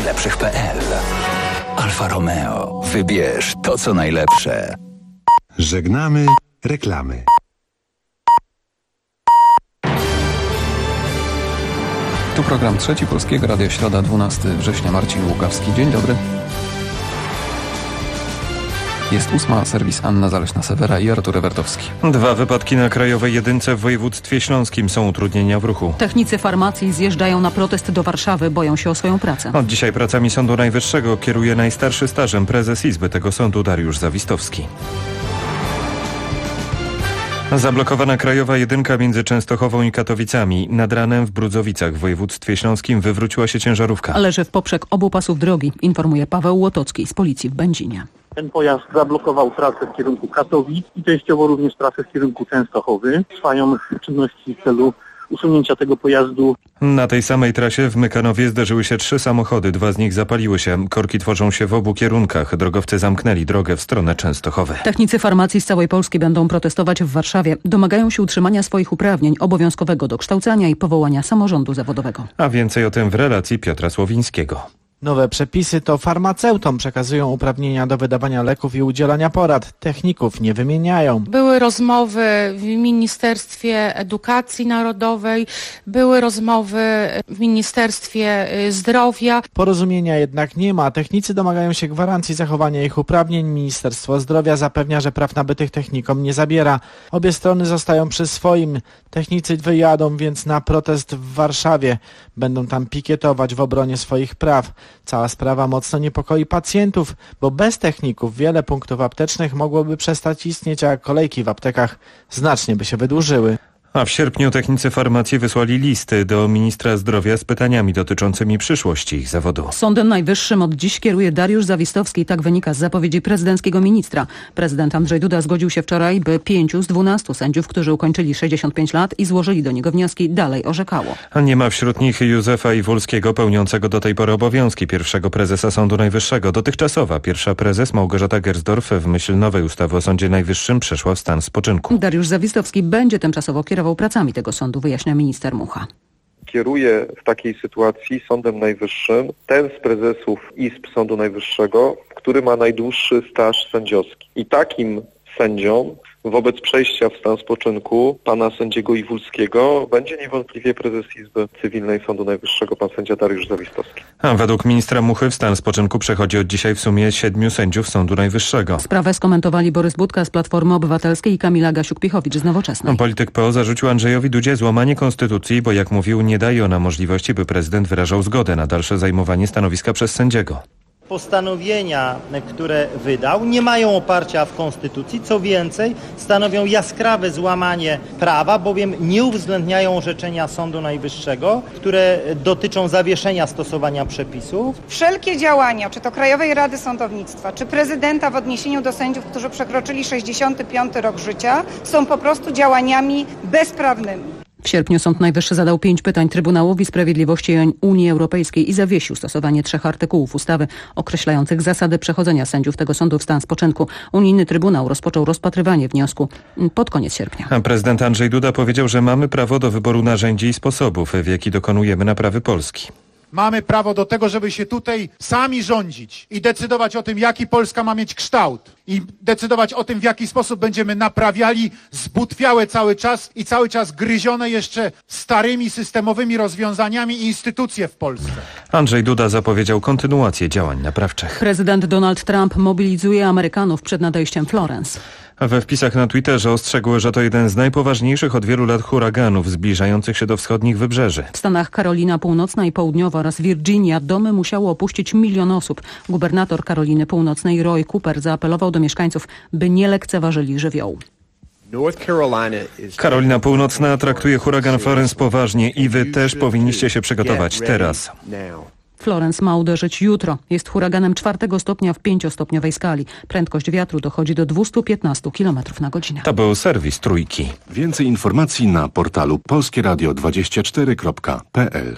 najlepszych.pl. Alfa Romeo. Wybierz to, co najlepsze. Żegnamy reklamy. Tu program Trzeci Polskiego Radia, środa 12 września. Marcin Łukawski. Dzień dobry. Jest 8, serwis Anna Zaleśna-Sewera i Artur Ewertowski. 2 wypadki na Krajowej Jedynce w województwie śląskim, są utrudnienia w ruchu. Technicy farmacji zjeżdżają na protest do Warszawy, boją się o swoją pracę. Od dzisiaj pracami Sądu Najwyższego kieruje najstarszy stażem prezes Izby tego sądu Dariusz Zawistowski. Zablokowana Krajowa Jedynka między Częstochową i Katowicami. Nad ranem w Brudzowicach w województwie śląskim wywróciła się ciężarówka. Leży w poprzek obu pasów drogi, informuje Paweł Łotocki z policji w Będzinie. Ten pojazd zablokował trasę w kierunku Katowic i częściowo również trasę w kierunku Częstochowy. Trwają czynności w celu usunięcia tego pojazdu. Na tej samej trasie w Mykanowie zderzyły się 3 samochody, 2 z nich zapaliły się. Korki tworzą się w obu kierunkach. Drogowcy zamknęli drogę w stronę Częstochowy. Technicy farmacji z całej Polski będą protestować w Warszawie. Domagają się utrzymania swoich uprawnień, obowiązkowego dokształcania i powołania samorządu zawodowego. A więcej o tym w relacji Piotra Słowińskiego. Nowe przepisy to farmaceutom przekazują uprawnienia do wydawania leków i udzielania porad. Techników nie wymieniają. Były rozmowy w Ministerstwie Edukacji Narodowej, były rozmowy w Ministerstwie Zdrowia. Porozumienia jednak nie ma. Technicy domagają się gwarancji zachowania ich uprawnień. Ministerstwo Zdrowia zapewnia, że praw nabytych technikom nie zabiera. Obie strony zostają przy swoim. Technicy wyjadą więc na protest w Warszawie. Będą tam pikietować w obronie swoich praw. Cała sprawa mocno niepokoi pacjentów, bo bez techników wiele punktów aptecznych mogłoby przestać istnieć, a kolejki w aptekach znacznie by się wydłużyły. A w sierpniu technicy farmacji wysłali listy do ministra zdrowia z pytaniami dotyczącymi przyszłości ich zawodu. Sądem Najwyższym od dziś kieruje Dariusz Zawistowski, tak wynika z zapowiedzi prezydenckiego ministra. Prezydent Andrzej Duda zgodził się wczoraj, by 5 z 12 sędziów, którzy ukończyli 65 lat i złożyli do niego wnioski, dalej orzekało. A nie ma wśród nich Józefa Iwulskiego, pełniącego do tej pory obowiązki pierwszego prezesa Sądu Najwyższego. Dotychczasowa pierwsza prezes Małgorzata Gersdorf w myśl nowej ustawy o Sądzie Najwyższym przeszła w stan spoczynku. Dariusz Zawistowski będzie tymczasowo kierował pracami tego sądu, wyjaśnia minister Mucha. Kieruje w takiej sytuacji Sądem Najwyższym ten z prezesów izb Sądu Najwyższego, który ma najdłuższy staż sędziowski. I takim sędzią wobec przejścia w stan spoczynku pana sędziego Iwulskiego będzie niewątpliwie prezes Izby Cywilnej Sądu Najwyższego, pan sędzia Dariusz Zawistowski. A według ministra Muchy w stan spoczynku przechodzi od dzisiaj w sumie 7 sędziów Sądu Najwyższego. Sprawę skomentowali Borys Budka z Platformy Obywatelskiej i Kamila Gasiuk-Pichowicz z Nowoczesnej. Polityk PO zarzucił Andrzejowi Dudzie złamanie konstytucji, bo jak mówił, nie daje ona możliwości, by prezydent wyrażał zgodę na dalsze zajmowanie stanowiska przez sędziego. Postanowienia, które wydał, nie mają oparcia w Konstytucji, co więcej, stanowią jaskrawe złamanie prawa, bowiem nie uwzględniają orzeczenia Sądu Najwyższego, które dotyczą zawieszenia stosowania przepisów. Wszelkie działania, czy to Krajowej Rady Sądownictwa, czy prezydenta w odniesieniu do sędziów, którzy przekroczyli 65 rok życia, są po prostu działaniami bezprawnymi. W sierpniu Sąd Najwyższy zadał 5 pytań Trybunałowi Sprawiedliwości Unii Europejskiej i zawiesił stosowanie 3 artykułów ustawy określających zasady przechodzenia sędziów tego sądu w stan spoczynku. Unijny Trybunał rozpoczął rozpatrywanie wniosku pod koniec sierpnia. Prezydent Andrzej Duda powiedział, że mamy prawo do wyboru narzędzi i sposobów, w jaki dokonujemy naprawy Polski. Mamy prawo do tego, żeby się tutaj sami rządzić i decydować o tym, jaki Polska ma mieć kształt. I decydować o tym, w jaki sposób będziemy naprawiali zbutwiałe cały czas gryzione jeszcze starymi systemowymi rozwiązaniami instytucje w Polsce. Andrzej Duda zapowiedział kontynuację działań naprawczych. Prezydent Donald Trump mobilizuje Amerykanów przed nadejściem Florence. We wpisach na Twitterze ostrzegły, że to jeden z najpoważniejszych od wielu lat huraganów zbliżających się do wschodnich wybrzeży. W Stanach Karolina Północna i Południowa oraz Virginia domy musiało opuścić 1 milion osób. Gubernator Karoliny Północnej Roy Cooper zaapelował do mieszkańców, by nie lekceważyli żywiołu. Karolina Północna traktuje huragan Florence poważnie i wy też powinniście się przygotować teraz. Florence ma uderzyć jutro. Jest huraganem 4 stopnia w 5-stopniowej skali. Prędkość wiatru dochodzi do 215 km na godzinę. To był serwis Trójki. Więcej informacji na portalu polskieradio24.pl.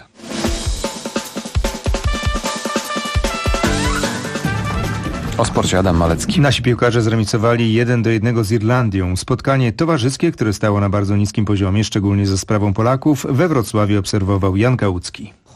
O sporcie Adam Malecki. Nasi piłkarze zremisowali 1-1 z Irlandią. Spotkanie towarzyskie, które stało na bardzo niskim poziomie, szczególnie ze sprawą Polaków, we Wrocławiu obserwował Jan Kałucki.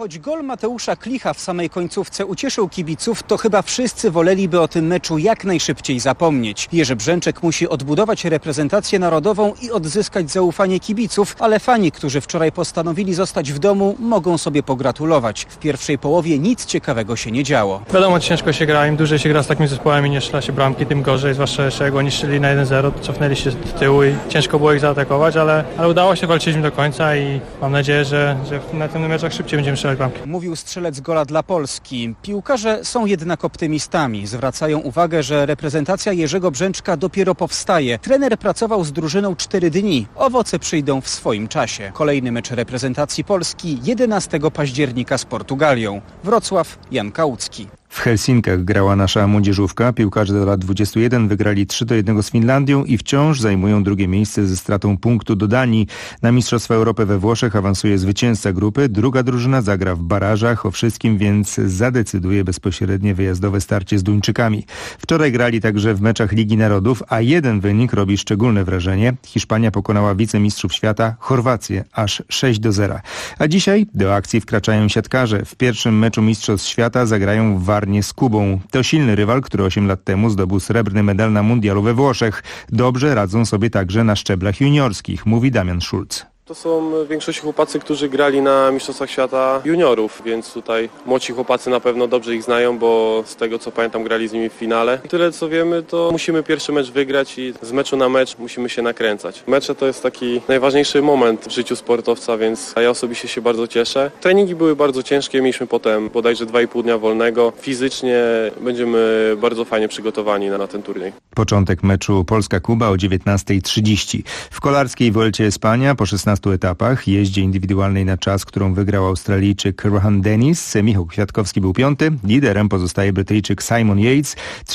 Choć gol Mateusza Klicha w samej końcówce ucieszył kibiców, to chyba wszyscy woleliby o tym meczu jak najszybciej zapomnieć. Jerzy Brzęczek musi odbudować reprezentację narodową i odzyskać zaufanie kibiców, ale fani, którzy wczoraj postanowili zostać w domu, mogą sobie pogratulować. W pierwszej połowie nic ciekawego się nie działo. Wiadomo, ciężko się gra, im dłużej się gra z takimi zespołami, nie strzela się bramki, tym gorzej, zwłaszcza jeszcze jak oni strzelili na 1-0, cofnęli się do tyłu i ciężko było ich zaatakować, ale udało się, walczyliśmy do końca i mam nadzieję, że na tym meczach szybciej będziemy strzelać bramki. Mówił strzelec gola dla Polski. Piłkarze są jednak optymistami. Zwracają uwagę, że reprezentacja Jerzego Brzęczka dopiero powstaje. Trener pracował z drużyną 4 dni. Owoce przyjdą w swoim czasie. Kolejny mecz reprezentacji Polski 11 października z Portugalią. Wrocław, Jan Kałucki. W Helsinkach grała nasza młodzieżówka. Piłkarze do lat 21 wygrali 3-1 z Finlandią i wciąż zajmują drugie miejsce ze stratą punktu do Danii. Na Mistrzostwa Europy we Włoszech awansuje zwycięzca grupy. Druga drużyna zagra w barażach. O wszystkim więc zadecyduje bezpośrednie wyjazdowe starcie z Duńczykami. Wczoraj grali także w meczach Ligi Narodów, a jeden wynik robi szczególne wrażenie. Hiszpania pokonała wicemistrzów świata Chorwację aż 6-0. A dzisiaj do akcji wkraczają siatkarze. W pierwszym meczu Mistrzostw Świata zagrają w Warnie z Kubą. To silny rywal, który 8 lat temu zdobył srebrny medal na mundialu we Włoszech. Dobrze radzą sobie także na szczeblach juniorskich, mówi Damian Schulz. To są w większości chłopacy, którzy grali na Mistrzostwach Świata juniorów, więc tutaj młodsi chłopacy na pewno dobrze ich znają, bo z tego co pamiętam grali z nimi w finale. Tyle co wiemy, to musimy pierwszy mecz wygrać i z meczu na mecz musimy się nakręcać. Mecze to jest taki najważniejszy moment w życiu sportowca, więc ja osobiście się bardzo cieszę. Treningi były bardzo ciężkie, mieliśmy potem bodajże 2,5 dnia wolnego. Fizycznie będziemy bardzo fajnie przygotowani na ten turniej. Początek meczu Polska-Kuba o 19:30. W kolarskiej Vuelcie Espania po 16 etapach, jeździe indywidualnej na czas, którą wygrał Australijczyk Rohan Dennis, Michał Kwiatkowski był 5. Liderem pozostaje Brytyjczyk Simon Yates.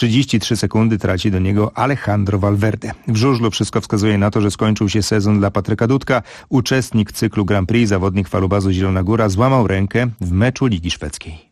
33 sekundy traci do niego Alejandro Valverde. W żużlu wszystko wskazuje na to, że skończył się sezon dla Patryka Dudka. Uczestnik cyklu Grand Prix, zawodnik falubazu Zielona Góra, złamał rękę w meczu Ligi Szwedzkiej.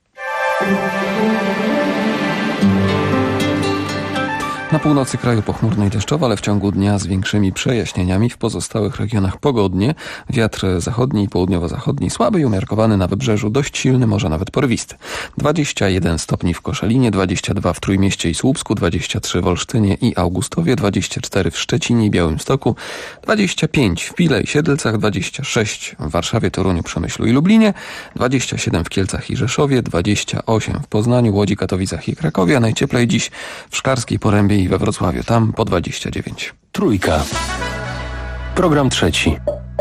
Na północy kraju pochmurno i deszczowo, ale w ciągu dnia z większymi przejaśnieniami. W pozostałych regionach pogodnie. Wiatr zachodni i południowo-zachodni słaby i umiarkowany, na wybrzeżu dość silny, może nawet porywisty. 21 stopni w Koszalinie, 22 w Trójmieście i Słupsku, 23 w Olsztynie i Augustowie, 24 w Szczecinie i Białymstoku, 25 w Pile i Siedlcach, 26 w Warszawie, Toruniu, Przemyślu i Lublinie, 27 w Kielcach i Rzeszowie, 28 w Poznaniu, Łodzi, Katowicach i Krakowie, a najcieplej dziś w Szklarskiej Porębie i we Wrocławiu, tam po 29. Trójka. Program trzeci.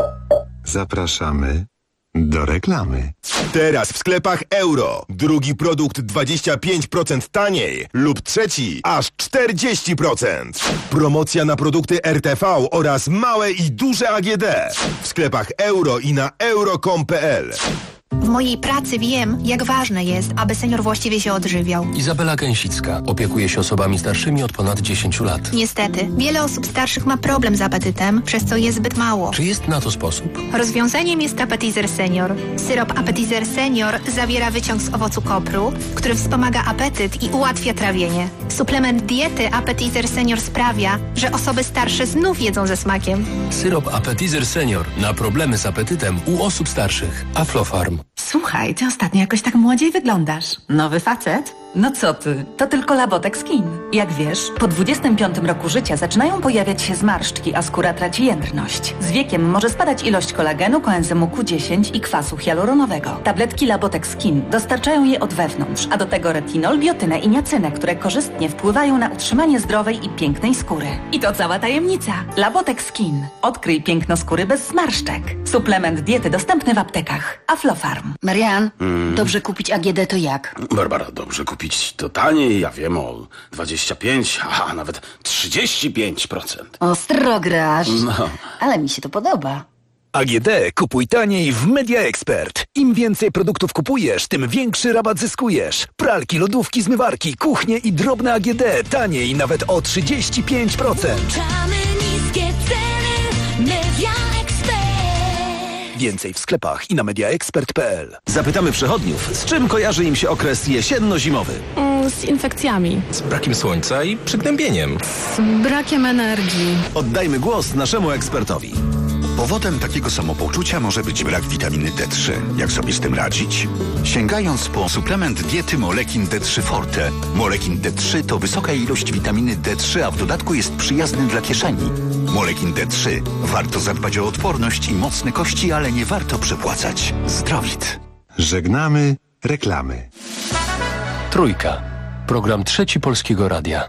Zapraszamy do reklamy. Teraz w sklepach Euro. Drugi produkt 25% taniej lub trzeci aż 40%. Promocja na produkty RTV oraz małe i duże AGD. W sklepach Euro i na euro.com.pl. W mojej pracy wiem, jak ważne jest, aby senior właściwie się odżywiał. Izabela Gęsicka opiekuje się osobami starszymi od ponad 10 lat. Niestety, wiele osób starszych ma problem z apetytem, przez co je zbyt mało. Czy jest na to sposób? Rozwiązaniem jest Appetizer Senior. Syrop Appetizer Senior zawiera wyciąg z owocu kopru, który wspomaga apetyt i ułatwia trawienie. Suplement diety Appetizer Senior sprawia, że osoby starsze znów jedzą ze smakiem. Syrop Appetizer Senior na problemy z apetytem u osób starszych. Aflofarm. Słuchaj, ty ostatnio jakoś tak młodziej wyglądasz. Nowy facet? No co ty, to tylko Labotex Skin. Jak wiesz, po 25 roku życia zaczynają pojawiać się zmarszczki, a skóra traci jędrność. Z wiekiem może spadać ilość kolagenu, koenzymu Q10 i kwasu hialuronowego. Tabletki Labotex Skin dostarczają je od wewnątrz, a do tego retinol, biotynę i niacynę, które korzystnie wpływają na utrzymanie zdrowej i pięknej skóry. I to cała tajemnica. Labotex Skin. Odkryj piękno skóry bez zmarszczek. Suplement diety dostępny w aptekach. Aflofarm. Marian, dobrze kupić AGD to jak? Barbara, dobrze kupić to taniej, ja wiem, o 25, a nawet 35%. Ostro grasz, No. ale mi się to podoba. AGD kupuj taniej w Media Expert. Im więcej produktów kupujesz, tym większy rabat zyskujesz. Pralki, lodówki, zmywarki, kuchnie i drobne AGD taniej nawet o 35%. Niskie ceny Media Expert. Więcej w sklepach i na mediaexpert.pl. Zapytamy przechodniów, z czym kojarzy im się okres jesienno-zimowy. Z infekcjami. Z brakiem słońca i przygnębieniem. Z brakiem energii. Oddajmy głos naszemu ekspertowi. Powodem takiego samopoczucia może być brak witaminy D3. Jak sobie z tym radzić? Sięgając po suplement diety Molekin D3 Forte. Molekin D3 to wysoka ilość witaminy D3, a w dodatku jest przyjazny dla kieszeni. Molekin D3. Warto zadbać o odporność i mocne kości, ale nie warto przepłacać. Zdrowit. Żegnamy reklamy. Trójka. Program Trzeci Polskiego Radia.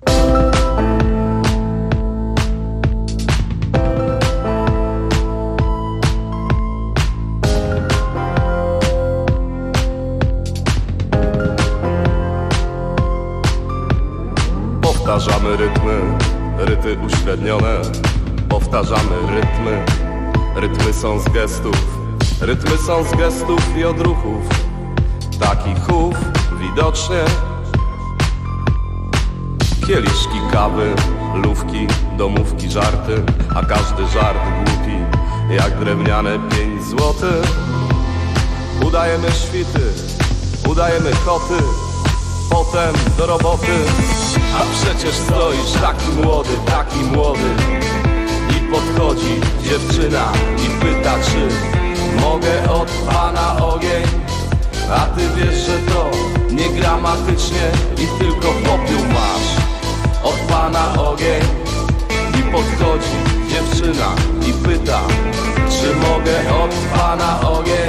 Powtarzamy rytmy, ryty uśrednione. Powtarzamy rytmy, rytmy są z gestów. Rytmy są z gestów i odruchów. Taki chów widocznie. Kieliszki kawy, lówki, domówki, żarty. A każdy żart głupi, jak drewniane 5 złotych. Udajemy świty, udajemy koty. Potem do roboty. A przecież stoisz taki młody. I podchodzi dziewczyna i pyta, czy mogę od pana ogień. A ty wiesz, że to nie gramatycznie i tylko popiół masz. Od pana ogień. I podchodzi dziewczyna i pyta, czy mogę od pana ogień.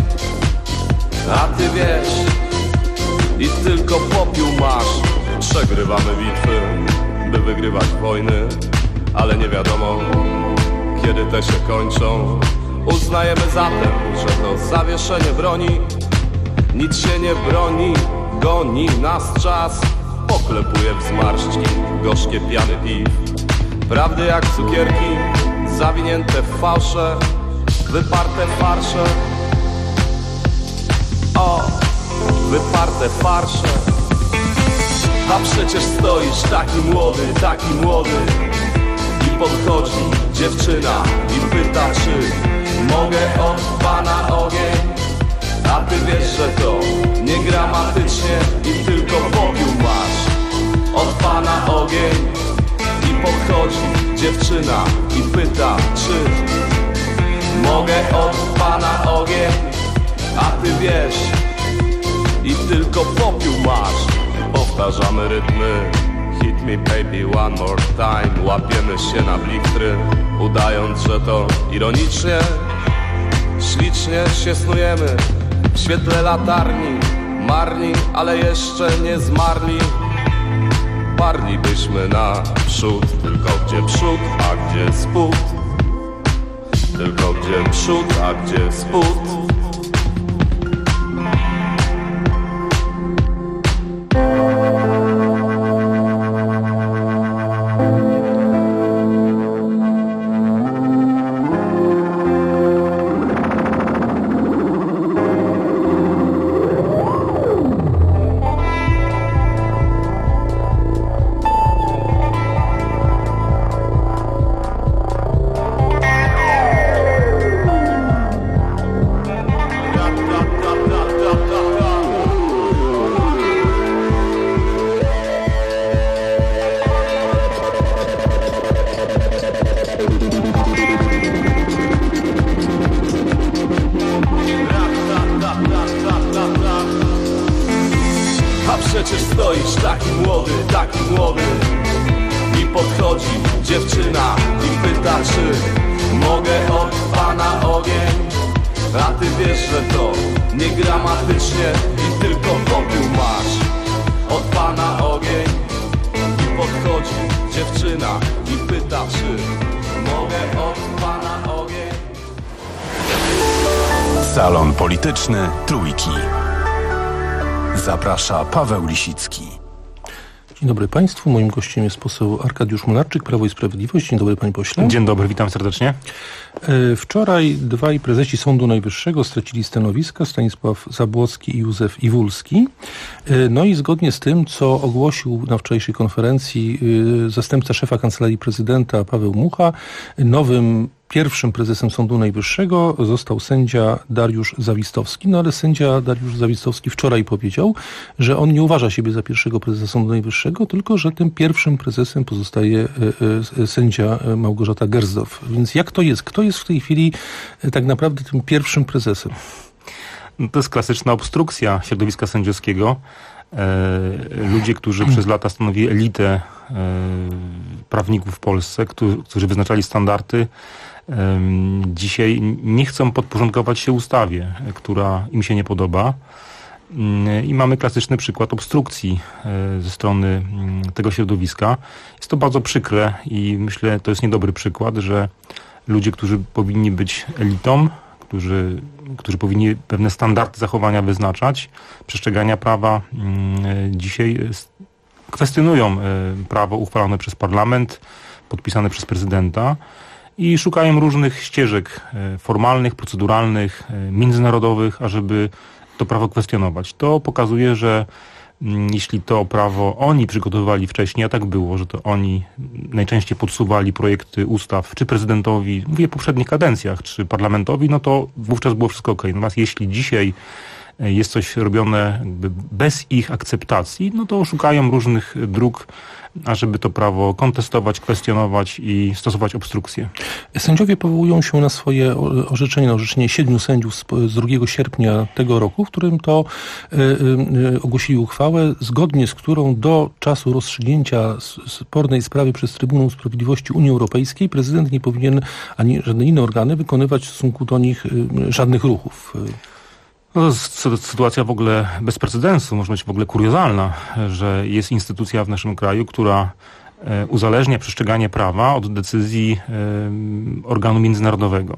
A ty wiesz, i tylko popiół masz. Przegrywamy bitwy, by wygrywać wojny, ale nie wiadomo, kiedy te się kończą. Uznajemy zatem, że to zawieszenie broni. Nic się nie broni, goni nas czas. Poklepuje w zmarszczki gorzkie piany piw. Prawdy jak cukierki, zawinięte w fałsze, wyparte farsze. O, wyparte farsze. A przecież stoisz taki młody. I podchodzi dziewczyna i pyta, czy mogę od pana ogień. A ty wiesz, że to nie gramatycznie i tylko popiół masz. Od pana ogień. I podchodzi dziewczyna i pyta, czy mogę od pana ogień. A ty wiesz, i tylko popiół masz. Powtarzamy rytmy. Hit me baby one more time. Łapiemy się na blichtry, udając, że to ironicznie. Ślicznie się snujemy w świetle latarni. Marni, ale jeszcze nie zmarli. Parlibyśmy naprzód, tylko gdzie przód, a gdzie spód. Tylko gdzie przód, a gdzie spód. Salon Polityczny Trójki. Zaprasza Paweł Lisicki. Dzień dobry Państwu. Moim gościem jest poseł Arkadiusz Mularczyk, Prawo i Sprawiedliwość. Dzień dobry Panie Pośle. Dzień dobry, witam serdecznie. Wczoraj dwaj prezesi Sądu Najwyższego stracili stanowiska, Stanisław Zabłocki i Józef Iwulski. No i zgodnie z tym, co ogłosił na wczorajszej konferencji zastępca szefa Kancelarii Prezydenta Paweł Mucha, nowym pierwszym prezesem Sądu Najwyższego został sędzia Dariusz Zawistowski, no ale sędzia Dariusz Zawistowski wczoraj powiedział, że on nie uważa siebie za pierwszego prezesa Sądu Najwyższego, tylko że tym pierwszym prezesem pozostaje sędzia Małgorzata Gersdorf. Więc jak to jest? Kto jest w tej chwili tak naprawdę tym pierwszym prezesem? No to jest klasyczna obstrukcja środowiska sędziowskiego. Ludzie, którzy przez lata stanowili elitę prawników w Polsce, którzy wyznaczali standardy, dzisiaj nie chcą podporządkować się ustawie, która im się nie podoba. I mamy klasyczny przykład obstrukcji ze strony tego środowiska. Jest to bardzo przykre i myślę, to jest niedobry przykład, że ludzie, którzy powinni być elitą, którzy powinni pewne standardy zachowania wyznaczać, przestrzegania prawa, dzisiaj kwestionują prawo uchwalone przez parlament, podpisane przez prezydenta i szukają różnych ścieżek formalnych, proceduralnych, międzynarodowych, ażeby to prawo kwestionować. To pokazuje, że jeśli to prawo oni przygotowywali wcześniej, a tak było, że to oni najczęściej podsuwali projekty ustaw, czy prezydentowi, mówię w poprzednich kadencjach, czy parlamentowi, no to wówczas było wszystko okej. Natomiast jeśli dzisiaj jest coś robione jakby bez ich akceptacji, no to szukają różnych dróg, ażeby to prawo kontestować, kwestionować i stosować obstrukcję. Sędziowie powołują się na swoje orzeczenie, na orzeczenie 7 sędziów z 2 sierpnia tego roku, w którym to ogłosili uchwałę, zgodnie z którą do czasu rozstrzygnięcia spornej sprawy przez Trybunał Sprawiedliwości Unii Europejskiej prezydent nie powinien, ani żadne inne organy, wykonywać w stosunku do nich żadnych ruchów. No to jest sytuacja w ogóle bez precedensu, może być w ogóle kuriozalna, że jest instytucja w naszym kraju, która uzależnia przestrzeganie prawa od decyzji organu międzynarodowego.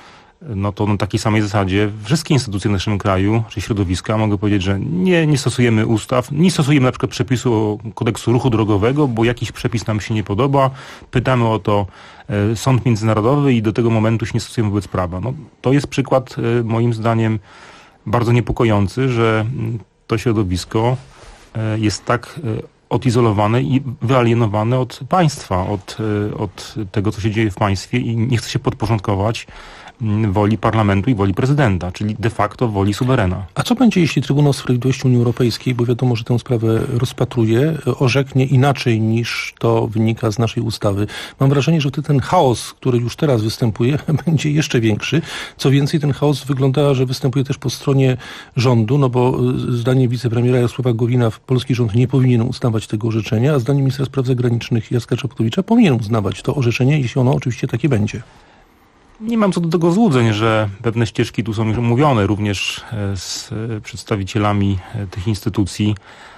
No to na takiej samej zasadzie wszystkie instytucje w naszym kraju, czy środowiska, mogę powiedzieć, że nie stosujemy ustaw, nie stosujemy na przykład przepisu kodeksu ruchu drogowego, bo jakiś przepis nam się nie podoba, pytamy o to sąd międzynarodowy i do tego momentu się nie stosujemy wobec prawa. No, to jest przykład moim zdaniem bardzo niepokojący, że to środowisko jest tak odizolowane i wyalienowane od państwa, od tego, co się dzieje w państwie i nie chce się podporządkować woli parlamentu i woli prezydenta, czyli de facto woli suwerena. A co będzie, jeśli Trybunał Sprawiedliwości Unii Europejskiej, bo wiadomo, że tę sprawę rozpatruje, orzeknie inaczej niż to wynika z naszej ustawy? Mam wrażenie, że ten chaos, który już teraz występuje, będzie jeszcze większy. Co więcej, ten chaos wygląda, że występuje też po stronie rządu, no bo zdaniem wicepremiera Jarosława Gowina polski rząd nie powinien uznawać tego orzeczenia, a zdaniem ministra spraw zagranicznych Jacka Czaputowicza powinien uznawać to orzeczenie, jeśli ono oczywiście takie będzie. Nie mam co do tego złudzeń, że pewne ścieżki tu są już omówione również z przedstawicielami tych instytucji.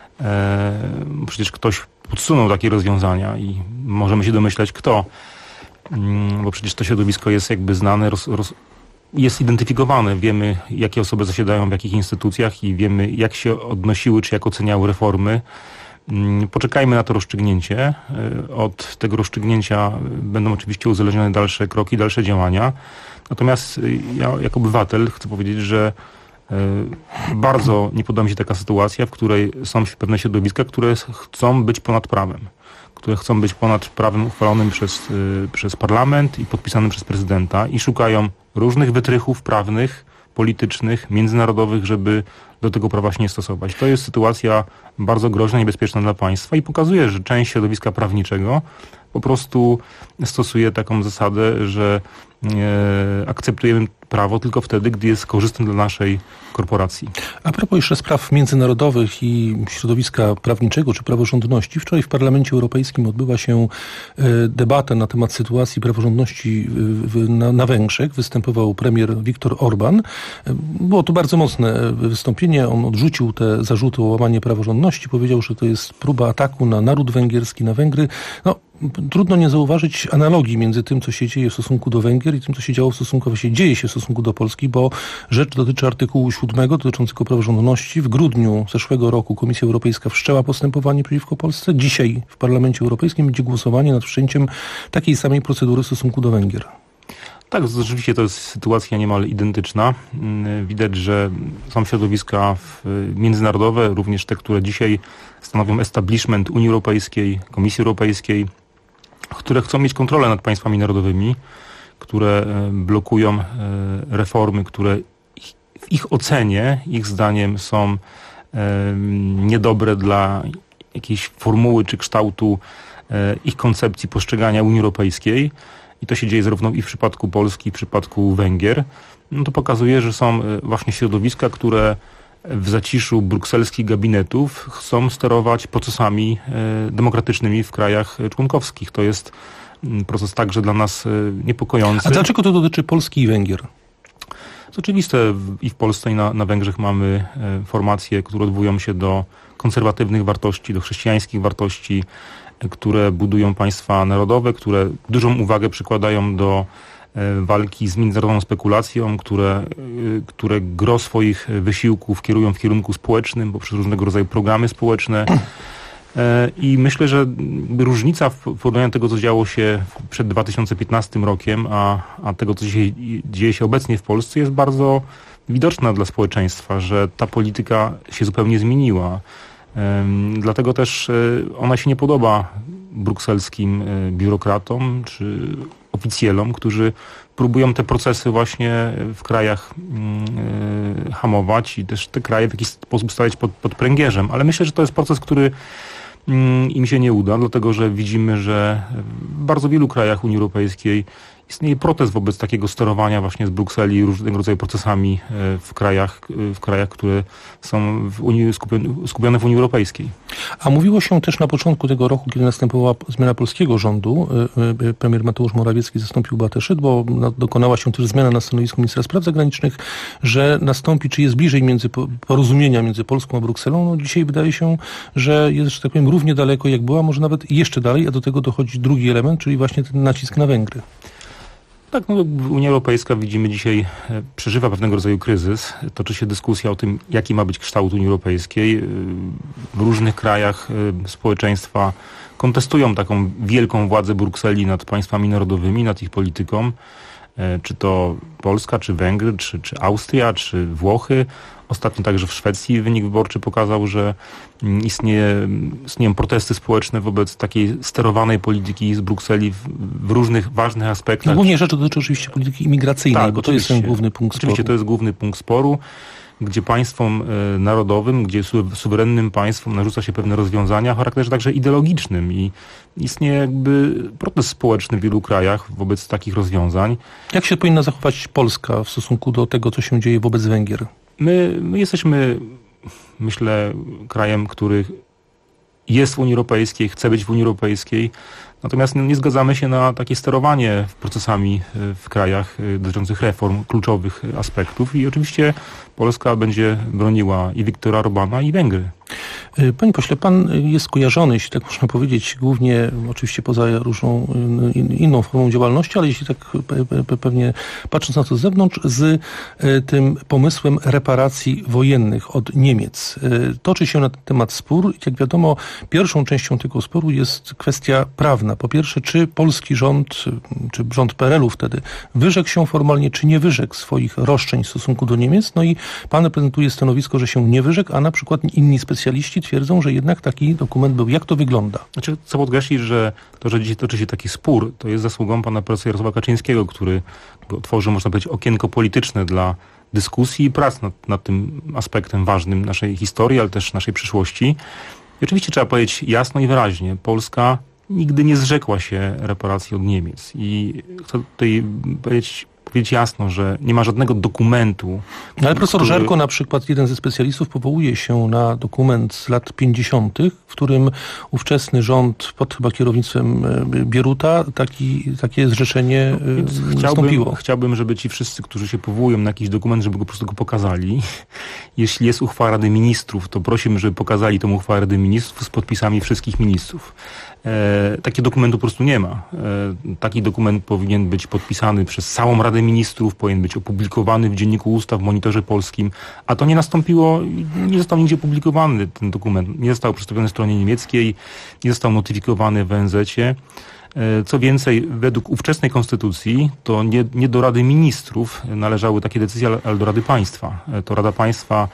Przecież ktoś podsunął takie rozwiązania i możemy się domyślać kto, bo przecież to środowisko jest jakby znane, jest identyfikowane. Wiemy, jakie osoby zasiadają w jakich instytucjach i wiemy, jak się odnosiły, czy jak oceniały reformy. Poczekajmy na to rozstrzygnięcie. Od tego rozstrzygnięcia będą oczywiście uzależnione dalsze kroki, dalsze działania. Natomiast ja jako obywatel chcę powiedzieć, że bardzo nie podoba mi się taka sytuacja, w której są pewne środowiska, które chcą być ponad prawem. Które chcą być ponad prawem uchwalonym przez parlament i podpisanym przez prezydenta i szukają różnych wytrychów prawnych, politycznych, międzynarodowych, żeby do tego prawa się nie stosować. To jest sytuacja bardzo groźna i niebezpieczna dla państwa i pokazuje, że część środowiska prawniczego po prostu stosuje taką zasadę, że akceptujemy prawo tylko wtedy, gdy jest korzystne dla naszej korporacji. A propos jeszcze spraw międzynarodowych i środowiska prawniczego czy praworządności, wczoraj w Parlamencie Europejskim odbyła się debata na temat sytuacji praworządności na Węgrzech. Występował premier Viktor Orbán. Było to bardzo mocne wystąpienie. On odrzucił te zarzuty o łamanie praworządności. Powiedział, że to jest próba ataku na naród węgierski, na Węgry. No, trudno nie zauważyć analogii między tym, co się dzieje w stosunku do Węgier i tym, co się działo dzieje się w stosunku do Polski, bo rzecz dotyczy artykułu 7 dotyczącego praworządności. W grudniu zeszłego roku Komisja Europejska wszczęła postępowanie przeciwko Polsce. Dzisiaj w Parlamencie Europejskim będzie głosowanie nad wszczęciem takiej samej procedury w stosunku do Węgier. Tak, rzeczywiście to jest sytuacja niemal identyczna. Widać, że są środowiska międzynarodowe, również te, które dzisiaj stanowią establishment Unii Europejskiej, Komisji Europejskiej, które chcą mieć kontrolę nad państwami narodowymi, które blokują reformy, które w ich ocenie, ich zdaniem są niedobre dla jakiejś formuły czy kształtu ich koncepcji postrzegania Unii Europejskiej. I to się dzieje zarówno i w przypadku Polski, i w przypadku Węgier. No to pokazuje, że są właśnie środowiska, które w zaciszu brukselskich gabinetów chcą sterować procesami demokratycznymi w krajach członkowskich. To jest proces także dla nas niepokojący. A dlaczego to dotyczy Polski i Węgier? To oczywiste, i w Polsce i na Węgrzech mamy formacje, które odwołują się do konserwatywnych wartości, do chrześcijańskich wartości, które budują państwa narodowe, które dużą uwagę przykładają do walki z międzynarodową spekulacją, które gro swoich wysiłków kierują w kierunku społecznym poprzez różnego rodzaju programy społeczne. I myślę, że różnica w porównaniu tego, co działo się przed 2015 rokiem, a tego, co dzieje się obecnie w Polsce, jest bardzo widoczna dla społeczeństwa, że ta polityka się zupełnie zmieniła. Dlatego też ona się nie podoba brukselskim biurokratom czy oficjelom, którzy próbują te procesy właśnie w krajach hamować i też te kraje w jakiś sposób stawiać pod pręgierzem. Ale myślę, że to jest proces, który im się nie uda, dlatego że widzimy, że w bardzo wielu krajach Unii Europejskiej istnieje protest wobec takiego sterowania właśnie z Brukseli różnego rodzaju procesami w krajach, które są skupione w Unii Europejskiej. A mówiło się też na początku tego roku, kiedy następowała zmiana polskiego rządu, premier Mateusz Morawiecki zastąpił Beatę Szydło, dokonała się też zmiana na stanowisku ministra spraw zagranicznych, że nastąpi, czy jest bliżej porozumienia między Polską a Brukselą. No dzisiaj wydaje się, że jest, że tak powiem, równie daleko jak była, może nawet jeszcze dalej, a do tego dochodzi drugi element, czyli właśnie ten nacisk na Węgry. Tak, no, Unia Europejska, widzimy dzisiaj, przeżywa pewnego rodzaju kryzys. Toczy się dyskusja o tym, jaki ma być kształt Unii Europejskiej. W różnych krajach społeczeństwa kontestują taką wielką władzę Brukseli nad państwami narodowymi, nad ich polityką. Czy to Polska, czy Węgry, czy Austria, czy Włochy. Ostatnio także w Szwecji wynik wyborczy pokazał, że istnieją protesty społeczne wobec takiej sterowanej polityki z Brukseli w różnych ważnych aspektach. No, głównie rzecz dotyczy oczywiście polityki imigracyjnej, tak, bo to jest ten główny punkt sporu. Oczywiście to jest główny punkt sporu, gdzie państwom narodowym, gdzie suwerennym państwom narzuca się pewne rozwiązania o charakterze także ideologicznym i istnieje jakby protest społeczny w wielu krajach wobec takich rozwiązań. Jak się powinna zachować Polska w stosunku do tego, co się dzieje wobec Węgier? My jesteśmy, myślę, krajem, który jest w Unii Europejskiej, chce być w Unii Europejskiej, natomiast nie zgadzamy się na takie sterowanie procesami w krajach dotyczących reform, kluczowych aspektów i oczywiście Polska będzie broniła i Viktora Orbána, i Węgry. Panie pośle, pan jest kojarzony, jeśli tak można powiedzieć, głównie oczywiście poza różną inną formą działalności, ale jeśli tak pewnie patrząc na to z zewnątrz, z tym pomysłem reparacji wojennych od Niemiec. Toczy się na ten temat spór. Jak wiadomo, pierwszą częścią tego sporu jest kwestia prawna. Po pierwsze, czy polski rząd, czy rząd PRL-u wtedy wyrzekł się formalnie, czy nie wyrzekł swoich roszczeń w stosunku do Niemiec. No i pan reprezentuje stanowisko, że się nie wyrzekł, a na przykład inni specjaliści twierdzą, że jednak taki dokument był. Jak to wygląda? Znaczy, chcę podkreślić, że to, że dzisiaj toczy się taki spór, to jest zasługą pana profesora Jarosława Kaczyńskiego, który otworzył, można powiedzieć, okienko polityczne dla dyskusji i prac nad tym aspektem ważnym naszej historii, ale też naszej przyszłości. I oczywiście trzeba powiedzieć jasno i wyraźnie, Polska nigdy nie zrzekła się reparacji od Niemiec. I chcę tutaj powiedzieć jasno, że nie ma żadnego dokumentu. Ale profesor Żerko, na przykład, jeden ze specjalistów, powołuje się na dokument z lat 50., w którym ówczesny rząd pod chyba kierownictwem Bieruta takie zrzeczenie nastąpiło. Chciałbym, żeby ci wszyscy, którzy się powołują na jakiś dokument, żeby go po prostu pokazali. Jeśli jest uchwała Rady Ministrów, to prosimy, żeby pokazali tę uchwałę Rady Ministrów z podpisami wszystkich ministrów. Takiego dokumentu po prostu nie ma. Taki dokument powinien być podpisany przez całą Radę Ministrów, powinien być opublikowany w Dzienniku Ustaw, w Monitorze Polskim, a to nie nastąpiło, nie został nigdzie opublikowany ten dokument. Nie został przedstawiony stronie niemieckiej, nie został notyfikowany w ONZ-cie. Co więcej, według ówczesnej konstytucji to nie do Rady Ministrów należały takie decyzje, ale do Rady Państwa. To Rada Państwa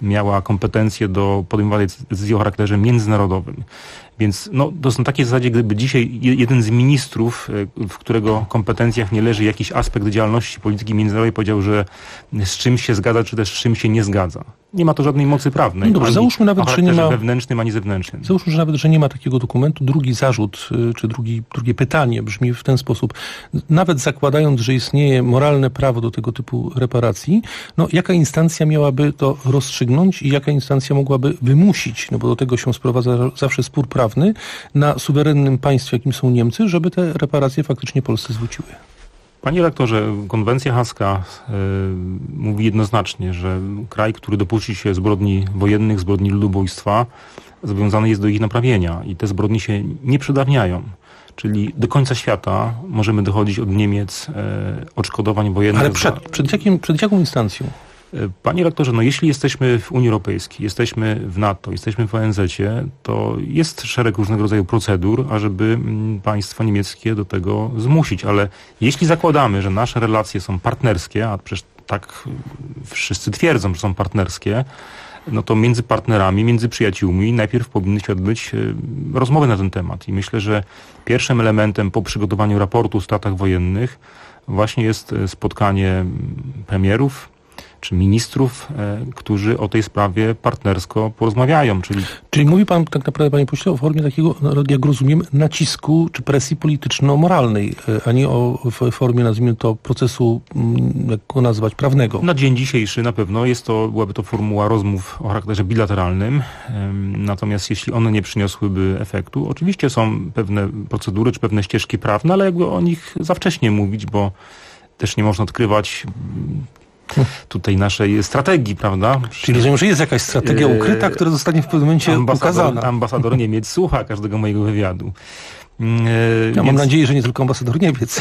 miała kompetencje do podejmowania decyzji o charakterze międzynarodowym. Więc to są takie zasadzie, gdyby dzisiaj jeden z ministrów, w którego kompetencjach nie leży jakiś aspekt działalności polityki międzynarodowej, powiedział, że z czymś się zgadza, czy też z czymś się nie zgadza. Nie ma to żadnej mocy prawnej. No dobrze, załóżmy nawet, że nie ma wewnętrznym, ani zewnętrznym. Załóżmy, że nawet, że nie ma takiego dokumentu. Drugi zarzut, czy drugie pytanie brzmi w ten sposób. Nawet zakładając, że istnieje moralne prawo do tego typu reparacji, jaka instancja miałaby to rozstrzygnąć i jaka instancja mogłaby wymusić, bo do tego się sprowadza zawsze spór prawny, na suwerennym państwie, jakim są Niemcy, żeby te reparacje faktycznie Polsce zwróciły? Panie redaktorze, konwencja haska mówi jednoznacznie, że kraj, który dopuści się zbrodni wojennych, zbrodni ludobójstwa, zobowiązany jest do ich naprawienia i te zbrodnie się nie przedawniają. Czyli do końca świata możemy dochodzić od Niemiec odszkodowań wojennych. Ale przed jaką instancją? Panie rektorze, jeśli jesteśmy w Unii Europejskiej, jesteśmy w NATO, jesteśmy w ONZ-cie, to jest szereg różnego rodzaju procedur, ażeby państwo niemieckie do tego zmusić. Ale jeśli zakładamy, że nasze relacje są partnerskie, a przecież tak wszyscy twierdzą, że są partnerskie, to między partnerami, między przyjaciółmi najpierw powinny się odbyć rozmowy na ten temat. I myślę, że pierwszym elementem po przygotowaniu raportu o stratach wojennych właśnie jest spotkanie premierów czy ministrów, którzy o tej sprawie partnersko porozmawiają. Czyli mówi pan tak naprawdę, panie pośle, o formie takiego, jak rozumiem, nacisku czy presji polityczno-moralnej, a nie w formie, nazwijmy to, procesu, jak go nazwać, prawnego. Na dzień dzisiejszy na pewno byłaby to formuła rozmów o charakterze bilateralnym. Natomiast jeśli one nie przyniosłyby efektu, oczywiście są pewne procedury czy pewne ścieżki prawne, ale jakby o nich za wcześnie mówić, bo też nie można odkrywać tutaj naszej strategii, prawda? Czyli rozumiem, że jest jakaś strategia ukryta, która zostanie w pewnym momencie ukazana. Ambasador Niemiec słucha każdego mojego wywiadu. Mam nadzieję, że nie tylko ambasador Niemiec.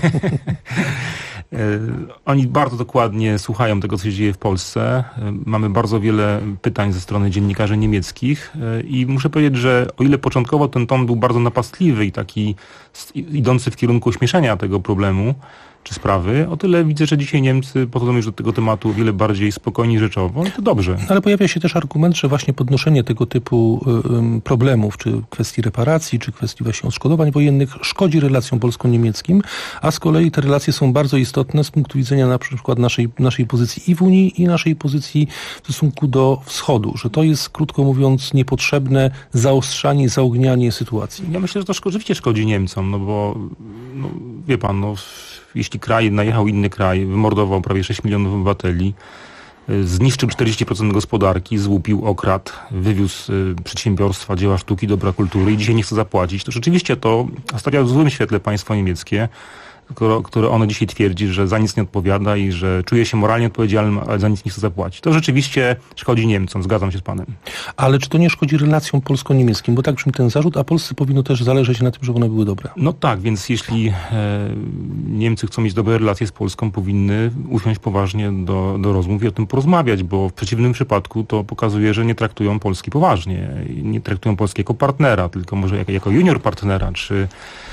Oni bardzo dokładnie słuchają tego, co się dzieje w Polsce. Mamy bardzo wiele pytań ze strony dziennikarzy niemieckich i muszę powiedzieć, że o ile początkowo ten ton był bardzo napastliwy i taki idący w kierunku ośmieszenia tego problemu czy sprawy, o tyle widzę, że dzisiaj Niemcy podchodzą już do tego tematu o wiele bardziej spokojnie, rzeczowo i to dobrze. Ale pojawia się też argument, że właśnie podnoszenie tego typu problemów, czy kwestii reparacji, czy kwestii właśnie odszkodowań wojennych szkodzi relacjom polsko-niemieckim, a z kolei te relacje są bardzo istotne z punktu widzenia na przykład naszej pozycji i w Unii, i naszej pozycji w stosunku do Wschodu, że to jest, krótko mówiąc, niepotrzebne zaostrzanie, zaognianie sytuacji. Ja myślę, że to rzeczywiście szkodzi Niemcom, bo wie pan, jeśli kraj najechał inny kraj, wymordował prawie 6 milionów obywateli, zniszczył 40% gospodarki, złupił, okradł, wywiózł przedsiębiorstwa, dzieła sztuki, dobra kultury i dzisiaj nie chce zapłacić, to rzeczywiście to stawia w złym świetle państwo niemieckie, które ono dzisiaj twierdzi, że za nic nie odpowiada i że czuje się moralnie odpowiedzialnym, ale za nic nie chce zapłacić. To rzeczywiście szkodzi Niemcom, zgadzam się z panem. Ale czy to nie szkodzi relacjom polsko-niemieckim? Bo tak brzmi ten zarzut, a Polsce powinno też zależeć na tym, żeby one były dobre. Tak, więc jeśli Niemcy chcą mieć dobre relacje z Polską, powinny usiąść poważnie do rozmów i o tym porozmawiać, bo w przeciwnym przypadku to pokazuje, że nie traktują Polski poważnie. Nie traktują Polski jako partnera, tylko może jako junior partnera, czy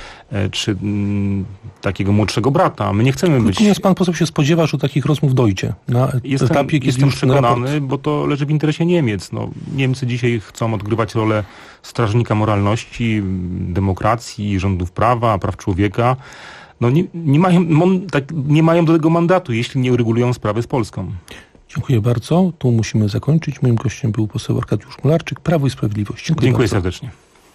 takiego młodszego brata. My nie chcemy być... Natomiast pan poseł się spodziewa, że do takich rozmów dojdzie na etapie, kiedy jestem już przekonany, bo to leży w interesie Niemiec. Niemcy dzisiaj chcą odgrywać rolę strażnika moralności, demokracji, rządów prawa, praw człowieka. Nie mają do tego mandatu, jeśli nie uregulują sprawy z Polską. Dziękuję bardzo. Tu musimy zakończyć. Moim gościem był poseł Arkadiusz Mularczyk, Prawo i Sprawiedliwość. Dziękuję serdecznie.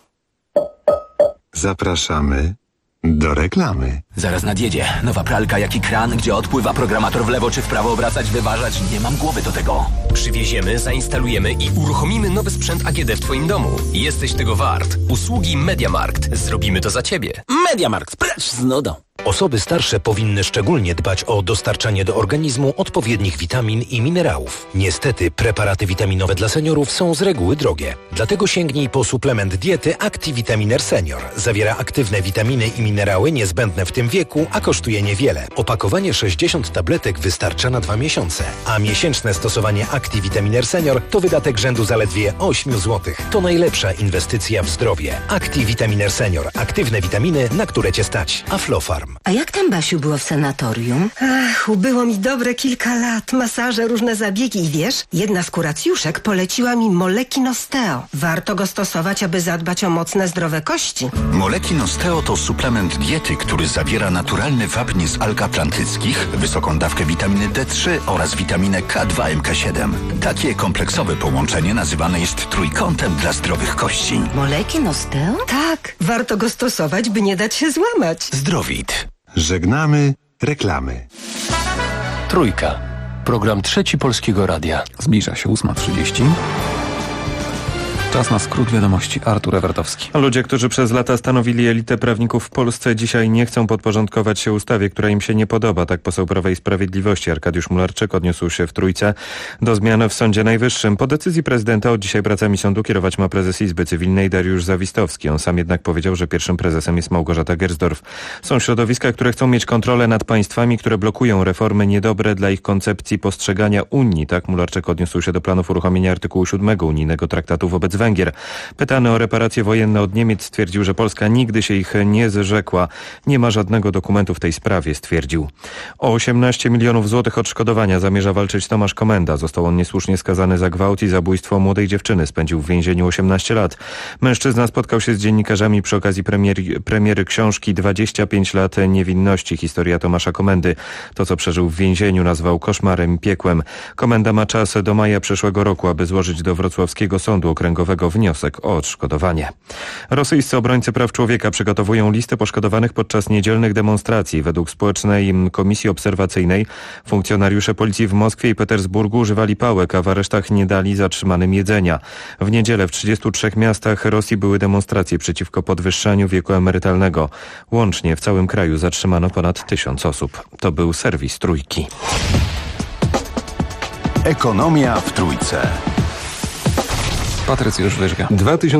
Zapraszamy do reklamy. Zaraz nadjedzie. Nowa pralka jak i kran, gdzie odpływa programator w lewo czy w prawo obracać, wyważać. Nie mam głowy do tego. Przywieziemy, zainstalujemy i uruchomimy nowy sprzęt AGD w twoim domu. Jesteś tego wart. Usługi MediaMarkt. Zrobimy to za ciebie. MediaMarkt, precz z nudą. Osoby starsze powinny szczególnie dbać o dostarczanie do organizmu odpowiednich witamin i minerałów. Niestety preparaty witaminowe dla seniorów są z reguły drogie. Dlatego sięgnij po suplement diety ActiVitaminer Senior. Zawiera aktywne witaminy i minerały niezbędne w tym wieku, a kosztuje niewiele. Opakowanie 60 tabletek wystarcza na 2 miesiące, a miesięczne stosowanie ActiVitaminer Senior to wydatek rzędu zaledwie 8 zł. To najlepsza inwestycja w zdrowie. ActiVitaminer Senior. Aktywne witaminy, na które cię stać. Aflofarm. A jak tam, Basiu, było w sanatorium? Ach, ubyło mi dobre kilka lat. Masaże, różne zabiegi i wiesz, jedna z kuracjuszek poleciła mi Molekin Osteo. Warto go stosować, aby zadbać o mocne, zdrowe kości. Molekin Osteo to suplement diety, który zawiera naturalny wapń z alg atlantyckich, wysoką dawkę witaminy D3 oraz witaminę K2 MK7. Takie kompleksowe połączenie nazywane jest trójkątem dla zdrowych kości. Molekin Osteo? Tak, warto go stosować, by nie dać się złamać. Zdrowit. Żegnamy reklamy. Trójka. Program Trzeci Polskiego Radia. Zbliża się 8:30. Czas na skrót wiadomości. Artur Ewertowski. Ludzie, którzy przez lata stanowili elitę prawników w Polsce, dzisiaj nie chcą podporządkować się ustawie, która im się nie podoba. Tak poseł Prawa i Sprawiedliwości Arkadiusz Mularczyk odniósł się w Trójce do zmian w Sądzie Najwyższym. Po decyzji prezydenta od dzisiaj pracami sądu kierować ma prezes Izby Cywilnej Dariusz Zawistowski. On sam jednak powiedział, że pierwszym prezesem jest Małgorzata Gersdorf. Są środowiska, które chcą mieć kontrolę nad państwami, które blokują reformy niedobre dla ich koncepcji postrzegania Unii. Tak Mularczyk odniósł się do planów uruchomienia artykułu 7 unijnego traktatu wobec Węgier. Pytany o reparacje wojenne od Niemiec stwierdził, że Polska nigdy się ich nie zrzekła. Nie ma żadnego dokumentu w tej sprawie, stwierdził. O 18 milionów złotych odszkodowania zamierza walczyć Tomasz Komenda. Został on niesłusznie skazany za gwałt i zabójstwo młodej dziewczyny. Spędził w więzieniu 18 lat. Mężczyzna spotkał się z dziennikarzami przy okazji premiery książki 25 lat niewinności. Historia Tomasza Komendy. To, co przeżył w więzieniu, nazwał koszmarem i piekłem. Komenda ma czas do maja przyszłego roku, aby złożyć do Wrocławskiego Sądu Okręgowego wniosek o odszkodowanie. Rosyjscy obrońcy praw człowieka przygotowują listę poszkodowanych podczas niedzielnych demonstracji. Według Społecznej Komisji Obserwacyjnej funkcjonariusze policji w Moskwie i Petersburgu używali pałek, a w aresztach nie dali zatrzymanym jedzenia. W niedzielę w 33 miastach Rosji były demonstracje przeciwko podwyższaniu wieku emerytalnego. Łącznie w całym kraju zatrzymano ponad 1000 osób. To był serwis Trójki. Ekonomia w Trójce. Patrycjusz Wyżga.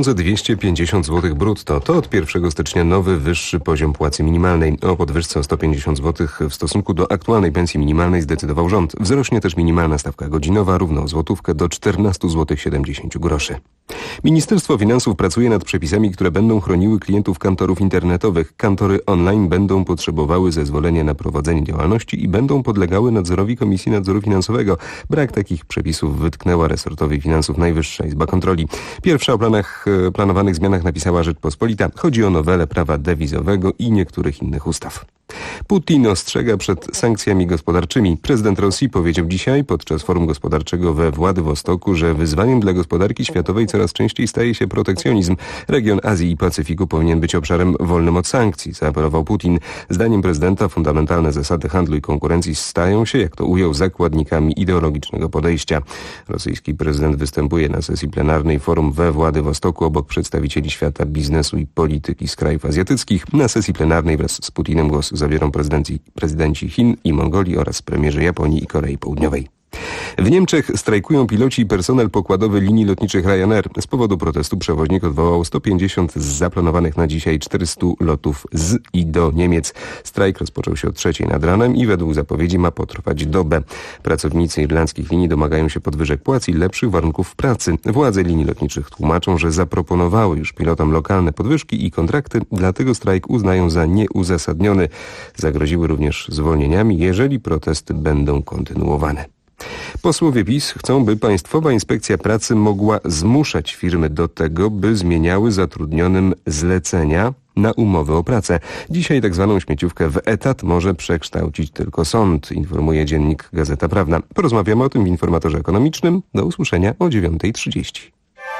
2250 zł brutto to od 1 stycznia nowy, wyższy poziom płacy minimalnej. O podwyżce o 150 zł w stosunku do aktualnej pensji minimalnej zdecydował rząd. Wzrośnie też minimalna stawka godzinowa równo o złotówkę do 14 zł 70 groszy. Ministerstwo Finansów pracuje nad przepisami, które będą chroniły klientów kantorów internetowych. Kantory online będą potrzebowały zezwolenia na prowadzenie działalności i będą podlegały nadzorowi Komisji Nadzoru Finansowego. Brak takich przepisów wytknęła resortowi finansów Najwyższa Izba Kontroli. Pierwsza o planowanych zmianach napisała Rzeczpospolita. Chodzi o nowelę prawa dewizowego i niektórych innych ustaw. Putin ostrzega przed sankcjami gospodarczymi. Prezydent Rosji powiedział dzisiaj podczas forum gospodarczego we Władywostoku, że wyzwaniem dla gospodarki światowej coraz częściej staje się protekcjonizm. Region Azji i Pacyfiku powinien być obszarem wolnym od sankcji, zaapelował Putin. Zdaniem prezydenta fundamentalne zasady handlu i konkurencji stają się, jak to ujął, zakładnikami ideologicznego podejścia. Rosyjski prezydent występuje na sesji plenarnej forum we Władywostoku obok przedstawicieli świata biznesu i polityki z krajów azjatyckich. Na sesji plenarnej wraz z Putinem głos zabiorą prezydenci Chin i Mongolii oraz premierzy Japonii i Korei Południowej. W Niemczech strajkują piloci i personel pokładowy linii lotniczych Ryanair. Z powodu protestu przewoźnik odwołał 150 z zaplanowanych na dzisiaj 400 lotów z i do Niemiec. Strajk rozpoczął się o 3:00 nad ranem i według zapowiedzi ma potrwać dobę. Pracownicy irlandzkich linii domagają się podwyżek płac i lepszych warunków pracy. Władze linii lotniczych tłumaczą, że zaproponowały już pilotom lokalne podwyżki i kontrakty, dlatego strajk uznają za nieuzasadniony. Zagroziły również zwolnieniami, jeżeli protesty będą kontynuowane. Posłowie PiS chcą, by Państwowa Inspekcja Pracy mogła zmuszać firmy do tego, by zmieniały zatrudnionym zlecenia na umowy o pracę. Dzisiaj tak zwaną śmieciówkę w etat może przekształcić tylko sąd, informuje dziennik Gazeta Prawna. Porozmawiamy o tym w Informatorze Ekonomicznym. Do usłyszenia o 9:30.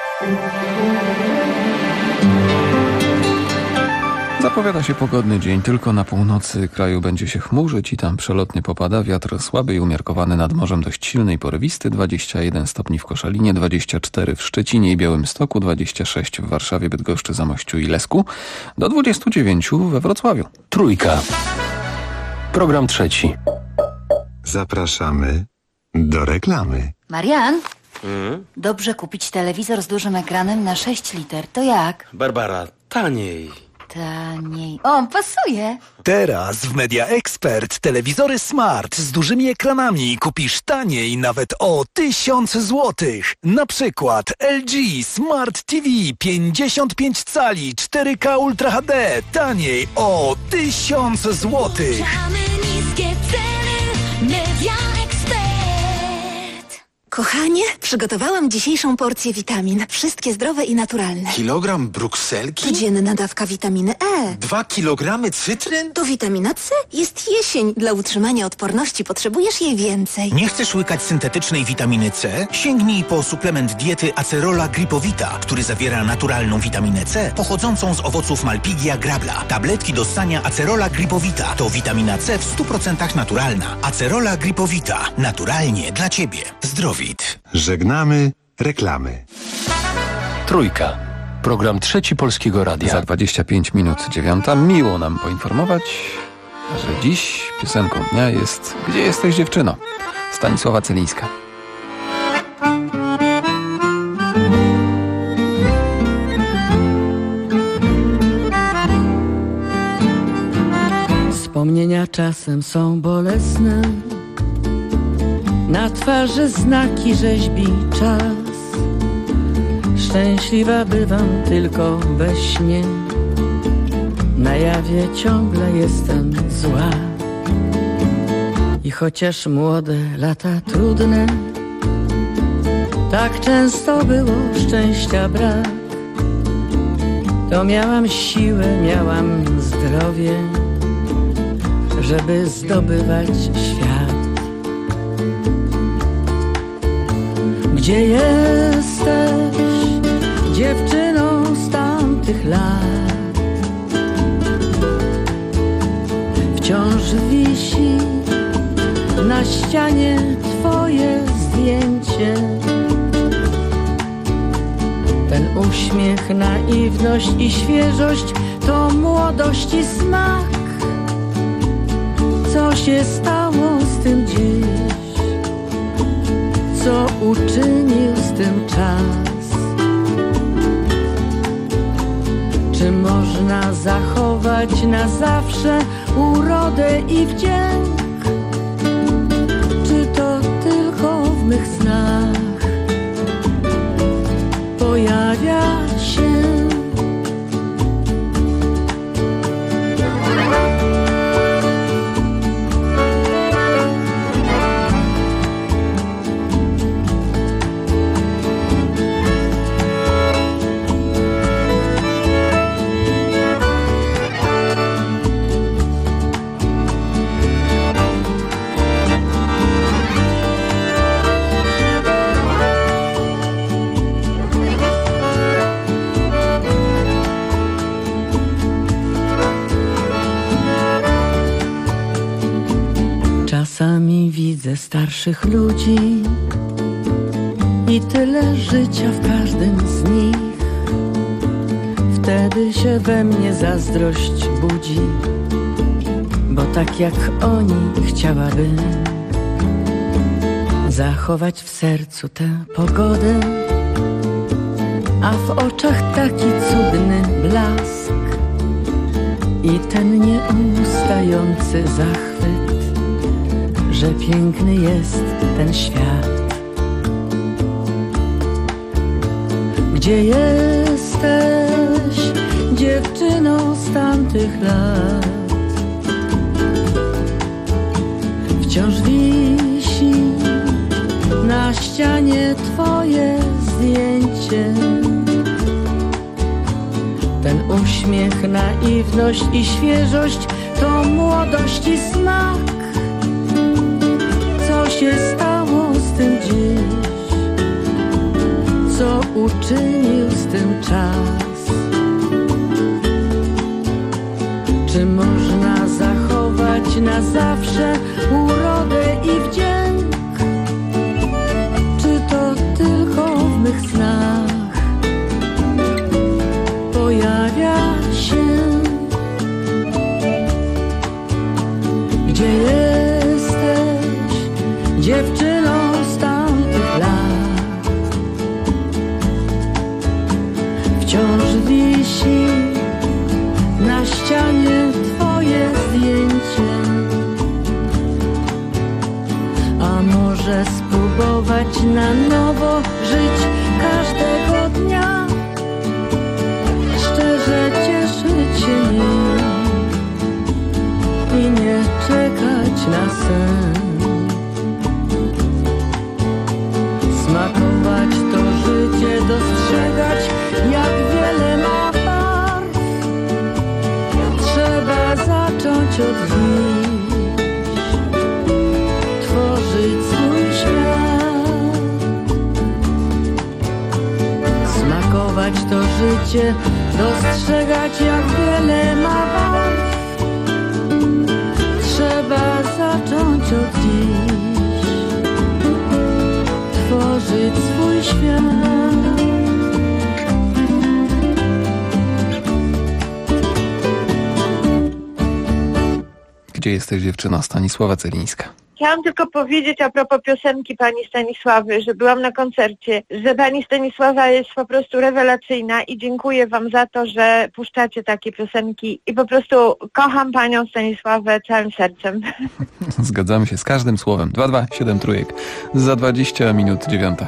Zapowiada się pogodny dzień, tylko na północy kraju będzie się chmurzyć i tam przelotnie popada. Wiatr słaby i umiarkowany nad morzem, dość silny i porywisty. 21 stopni w Koszalinie, 24 w Szczecinie i Białymstoku, 26 w Warszawie, Bydgoszczy, Zamościu i Lesku, do 29 we Wrocławiu. Trójka. Program trzeci. Zapraszamy do reklamy. Marian, dobrze kupić telewizor z dużym ekranem na 6 liter. To jak? Barbara, taniej. taniej. O, pasuje. Teraz w Media Expert telewizory smart z dużymi ekranami kupisz taniej nawet o 1000 zł. Na przykład LG Smart TV 55 cali 4K Ultra HD taniej o 1000 zł. Niskie ceny, Media Expert. Kochanie, przygotowałam dzisiejszą porcję witamin. Wszystkie zdrowe i naturalne. Kilogram brukselki? Codzienna dawka witaminy E. 2 kilogramy cytryn? To witamina C. Jest jesień. Dla utrzymania odporności potrzebujesz jej więcej. Nie chcesz łykać syntetycznej witaminy C? Sięgnij po suplement diety Acerola Gripowita, który zawiera naturalną witaminę C pochodzącą z owoców Malpighia grabla. Tabletki do ssania Acerola Gripowita to witamina C w 100% naturalna. Acerola Gripowita. Naturalnie dla Ciebie. Zdrowit. Żegnamy reklamy. Trójka. Program Trzeci Polskiego Radia. Za 25 minut 9. Miło nam poinformować, że dziś piosenką dnia jest Gdzie jesteś, dziewczyno? Stanisława Celińska. Wspomnienia czasem są bolesne, na twarzy znaki rzeźbi czas. Szczęśliwa bywam tylko we śnie, na jawie ciągle jestem zła. I chociaż młode lata trudne, tak często było szczęścia brak, to miałam siłę, miałam zdrowie, żeby zdobywać świat. Gdzie jesteś, dziewczyno z tamtych lat? Wciąż wisi na ścianie twoje zdjęcie. Ten uśmiech, naiwność i świeżość to młodości smak. Co się stało z tym dziś? Co uczynił z tym czas? Czy można zachować na zawsze urodę i wdzięk? Czy to tylko w mych snach pojawia się? Czasami widzę starszych ludzi i tyle życia w każdym z nich. Wtedy się we mnie zazdrość budzi, bo tak jak oni chciałabym zachować w sercu tę pogodę, a w oczach taki cudny blask i ten nieustający zachwyt, że piękny jest ten świat. Gdzie jesteś, dziewczyno z tamtych lat? Wciąż wisi na ścianie twoje zdjęcie. Ten uśmiech, naiwność i świeżość to młodości smak. Co się stało z tym dziś? Co uczynił z tym czas? Czy można zachować na zawsze urodę i wdzięk? Czy to tylko w mych snach pojawia się? Gdzie jesteś, dziewczyno z tamtych lat? Wciąż wisi na sen. Smakować to życie, dostrzegać jak wiele ma barw. Trzeba zacząć od dziś tworzyć swój świat. Smakować to życie, dostrzegać jak wiele ma barw. Trzeba zacząć od dziś tworzyć swój świat. Gdzie jesteś, dziewczyno? Stanisława Celińska. Chciałam tylko powiedzieć a propos piosenki pani Stanisławy, że byłam na koncercie, że pani Stanisława jest po prostu rewelacyjna i dziękuję wam za to, że puszczacie takie piosenki i po prostu kocham panią Stanisławę całym sercem. Zgadzamy się z każdym słowem. 227 za 20 minut 9.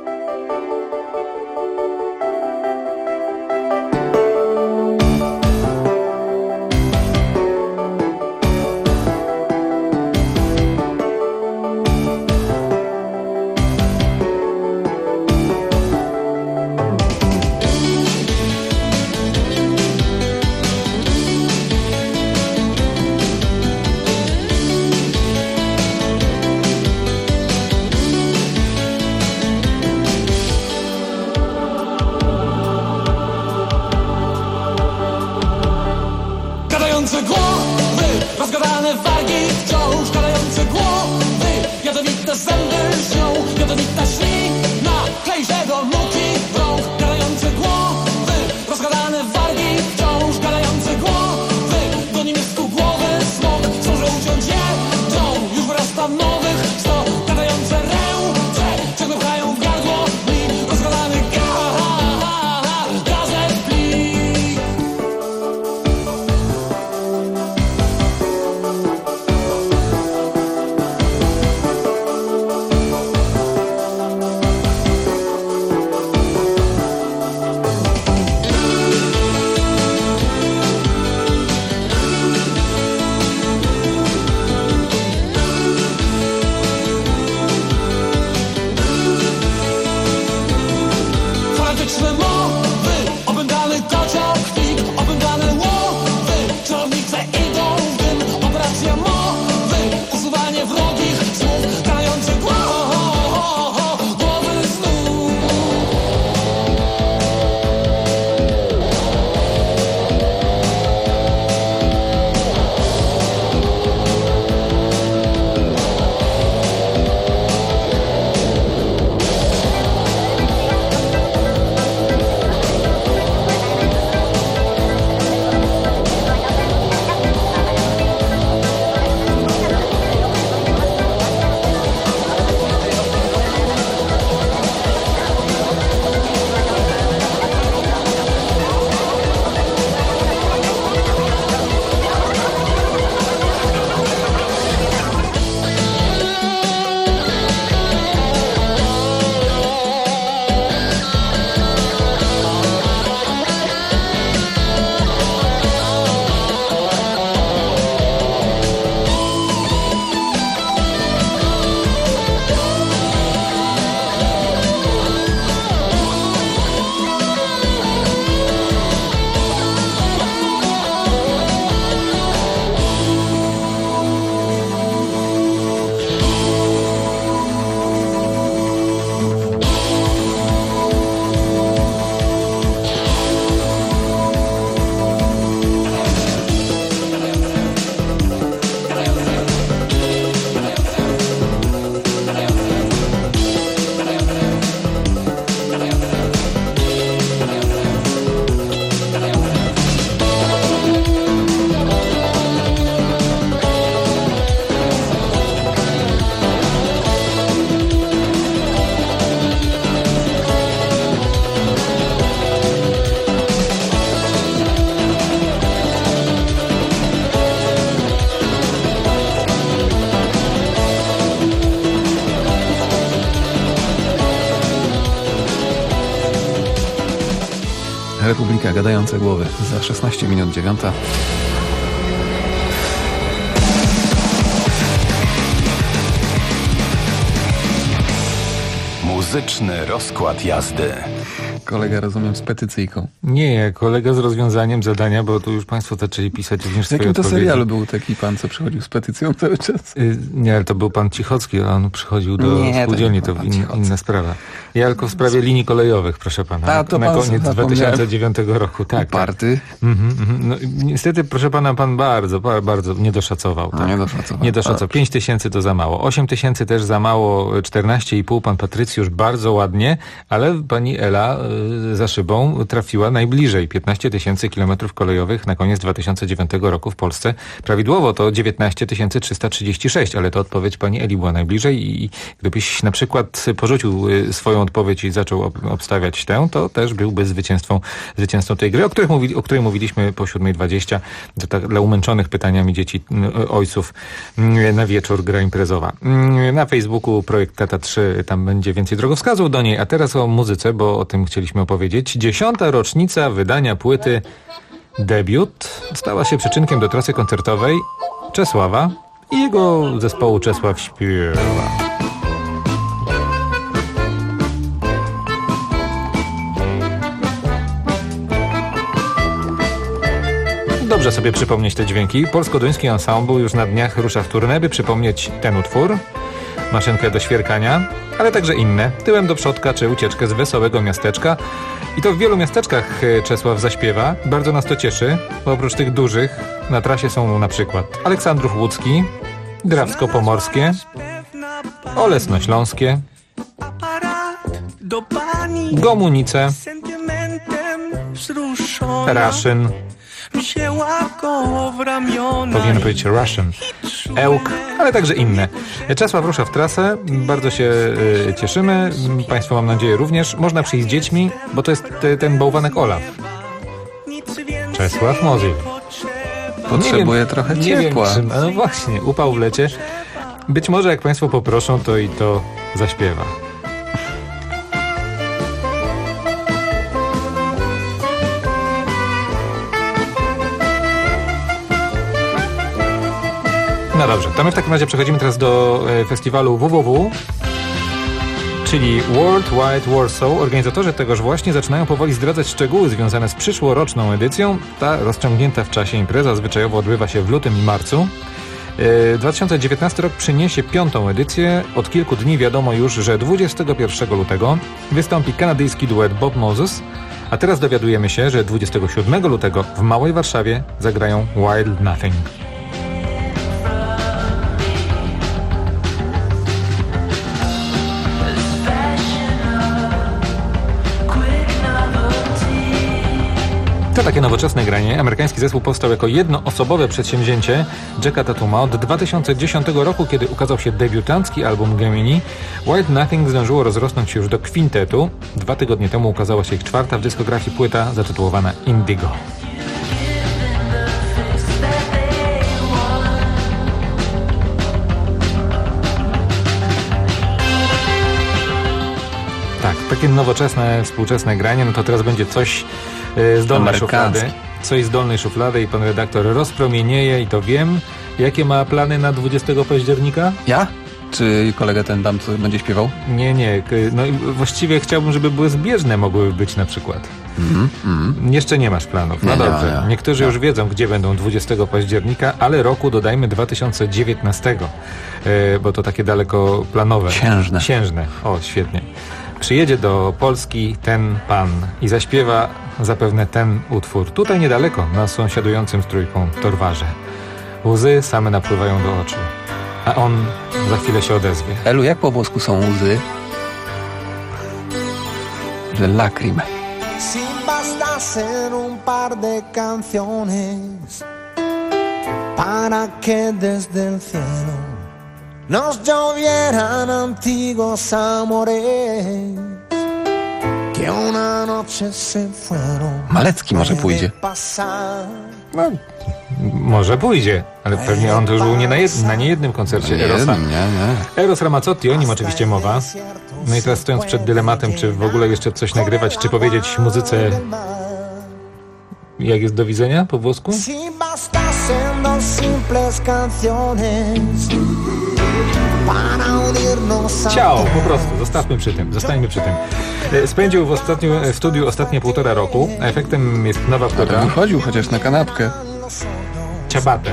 Republika Gadające Głowy za 16 minut 9. Muzyczny rozkład jazdy. Kolega, rozumiem, z petycyjką. Nie, kolega z rozwiązaniem zadania, bo tu już państwo zaczęli pisać również swoje odpowiedzi. W jakim to serialu był taki pan, co przychodził z petycją cały czas? Nie, ale to był pan Cichocki, on przychodził do spółdzielni, to inna sprawa. Ja tylko w sprawie linii kolejowych, proszę pana, na koniec 2009 roku. Tak, Uparty. No, niestety, proszę pana, pan bardzo nie doszacował. Tak? Nie doszacował. 5 tysięcy to za mało. 8 tysięcy też za mało. 14,5 pan Patrycjusz bardzo ładnie, ale pani Ela za szybą trafiła najbliżej. 15 tysięcy kilometrów kolejowych na koniec 2009 roku w Polsce. Prawidłowo to 19 336, ale to odpowiedź pani Eli była najbliżej i gdybyś na przykład porzucił swoją odpowiedź i zaczął obstawiać tę, to też byłby zwycięzcą tej gry, o której mówiliśmy po 7:20. To tak dla umęczonych pytaniami dzieci, ojców na wieczór gra imprezowa. Na Facebooku projekt Tata 3, tam będzie więcej drogowskazów do niej, a teraz o muzyce, bo o tym chcieliśmy opowiedzieć. 10. rocznica wydania płyty Debiut stała się przyczynkiem do trasy koncertowej Czesława i jego zespołu Czesław śpiewa. Dobrze sobie przypomnieć te dźwięki. Polsko-duński ensemble już na dniach rusza w tournée, by przypomnieć ten utwór, Maszynkę do świerkania, ale także inne, Tyłem do przodka czy Ucieczkę z wesołego miasteczka. I to w wielu miasteczkach Czesław zaśpiewa. Bardzo nas to cieszy, bo oprócz tych dużych na trasie są na przykład Aleksandrów Łódzki, Drawsko-Pomorskie, Olesno-Śląskie, Gomunice, Raszyn, powinien powiedzieć Russian, Ełk, ale także inne. Czesław rusza w trasę, bardzo się cieszymy, państwo mam nadzieję również. Można przyjść z dziećmi, bo to jest ten bałwanek Olaf. Czesław Mozyl. Potrzebuje trochę ciepła. No właśnie, upał w lecie. Być może jak państwo poproszą, to i to zaśpiewa. No dobrze, to my w takim razie przechodzimy teraz do festiwalu WWW, czyli World Wide Warsaw. Organizatorzy tegoż właśnie zaczynają powoli zdradzać szczegóły związane z przyszłoroczną edycją. Ta rozciągnięta w czasie impreza zwyczajowo odbywa się w lutym i marcu. 2019 rok przyniesie 5. edycję. Od kilku dni wiadomo już, że 21 lutego wystąpi kanadyjski duet Bob Moses, a teraz dowiadujemy się, że 27 lutego w Małej Warszawie zagrają Wild Nothing. To takie nowoczesne granie. Amerykański zespół powstał jako jednoosobowe przedsięwzięcie Jacka Tatuma. Od 2010 roku, kiedy ukazał się debiutancki album Gemini, Wild Nothing zdążyło rozrosnąć się już do kwintetu. 2 tygodnie temu ukazała się ich 4. w dyskografii płyta zatytułowana Indigo. Tak, takie nowoczesne, współczesne granie, no to teraz będzie coś z dolnej szuflady. Coś z dolnej szuflady i pan redaktor rozpromienieje i to wiem. Jakie ma plany na 20 października? Ja? Czy kolega ten tam, co będzie śpiewał? Nie. No właściwie chciałbym, żeby były zbieżne, mogłyby być na przykład. Jeszcze nie masz planów. No dobrze. Nie. Niektórzy już wiedzą, gdzie będą 20 października, ale roku dodajmy 2019, bo to takie daleko planowe. Księżne. O, świetnie. Przyjedzie do Polski ten pan i zaśpiewa zapewne ten utwór. Tutaj niedaleko, na sąsiadującym z Trójką Torwarze. Łzy same napływają do oczu, a on za chwilę się odezwie. Elu, jak po włosku są łzy? Le lacrime. Si bastasen un par de canciones para que desde el cielo nos llovieran antiguos amores que una noche se fueron. Malecki może pójdzie. No, może pójdzie, ale pewnie on to już był na niejednym koncercie Erosa. Eros Ramazzotti, o nim oczywiście mowa. No i teraz stojąc przed dylematem, czy w ogóle jeszcze coś nagrywać, czy powiedzieć muzyce, jak jest do widzenia po włosku? Ciao, po prostu, zostańmy przy tym. Spędził w studiu ostatnie 1,5 roku, a efektem jest nowa płyta. Ale wychodził chociaż na kanapkę. Ciabatę.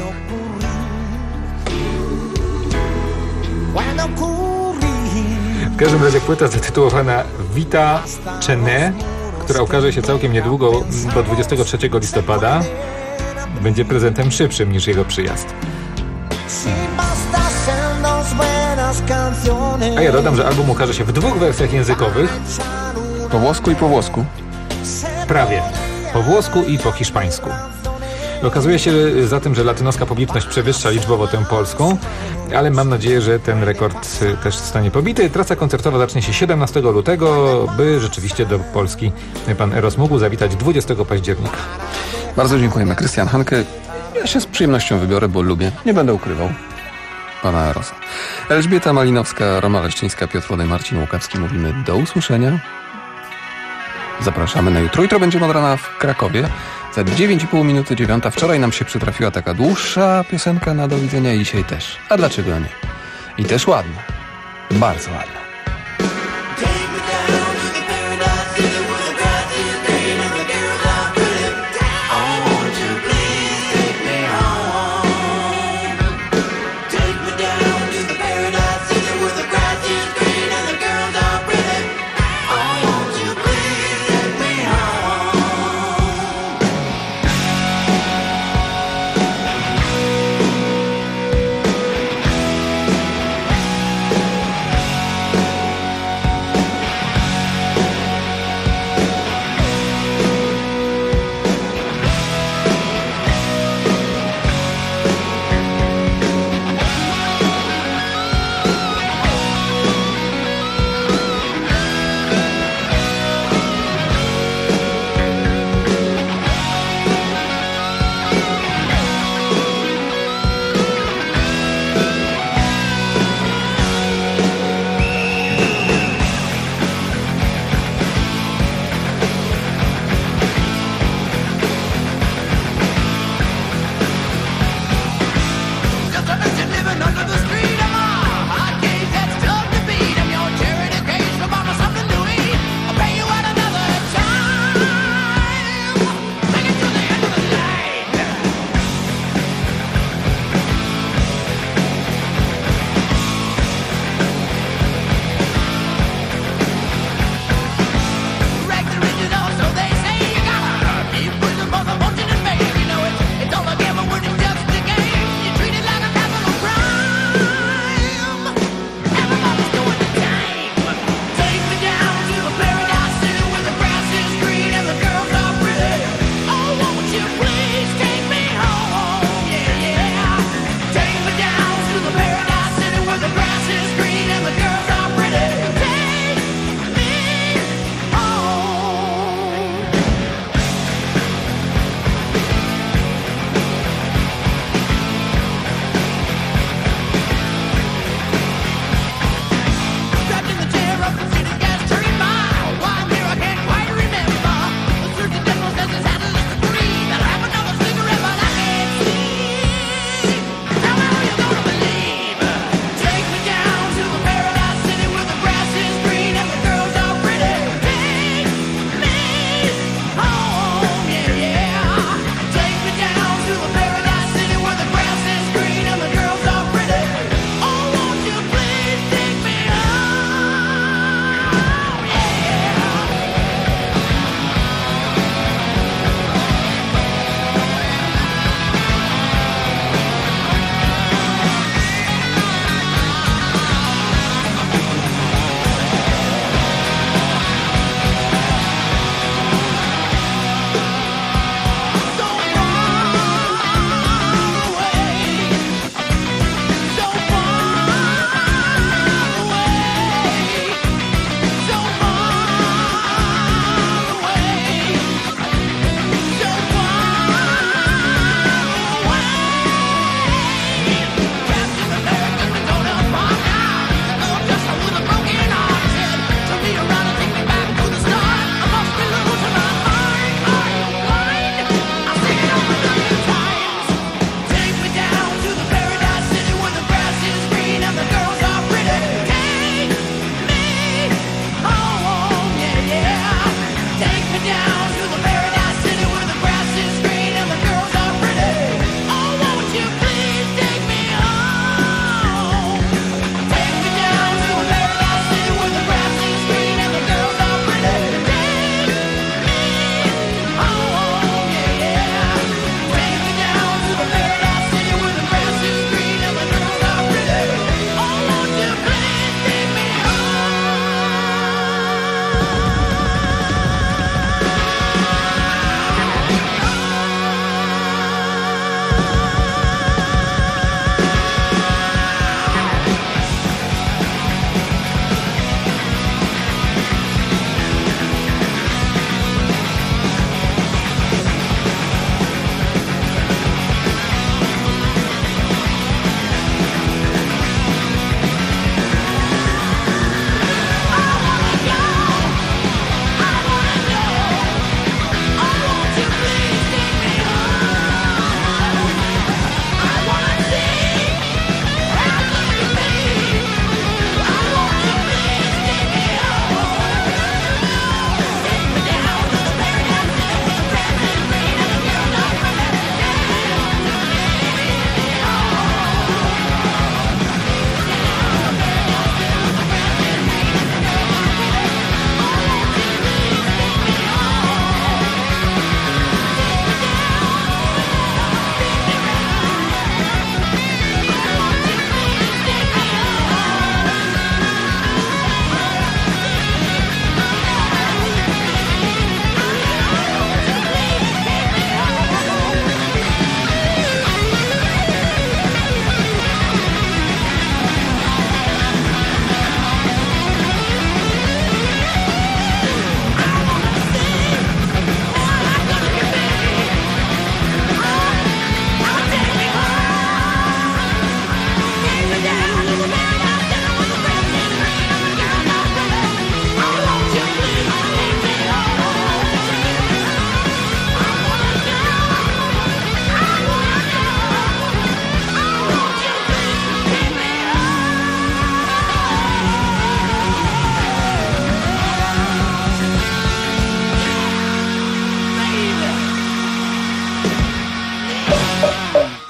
W każdym razie płyta zatytułowana Vita Ce n'è, która ukaże się całkiem niedługo, bo 23 listopada, będzie prezentem szybszym niż jego przyjazd. A ja dodam, że album ukaże się w 2 wersjach językowych. Po włosku i po włosku. Prawie. Po włosku i po hiszpańsku. Okazuje się zatem, że latynoska publiczność przewyższa liczbowo tę polską, ale mam nadzieję, że ten rekord też zostanie pobity. Trasa koncertowa zacznie się 17 lutego, by rzeczywiście do Polski pan Eros mógł zawitać 20 października. Bardzo dziękujemy. Krystian Hanke. Ja się z przyjemnością wybiorę, bo lubię. Nie będę ukrywał pana Erosa. Elżbieta Malinowska, Roma Leszczyńska, Piotr Wodej, Marcin Łukawski. Mówimy do usłyszenia. Zapraszamy na jutro. Jutro będzie od rana w Krakowie. Za 9,5 minuty 9. Wczoraj nam się przytrafiła taka dłuższa piosenka na do widzenia i dzisiaj też. A dlaczego nie? I też ładna. Bardzo ładna.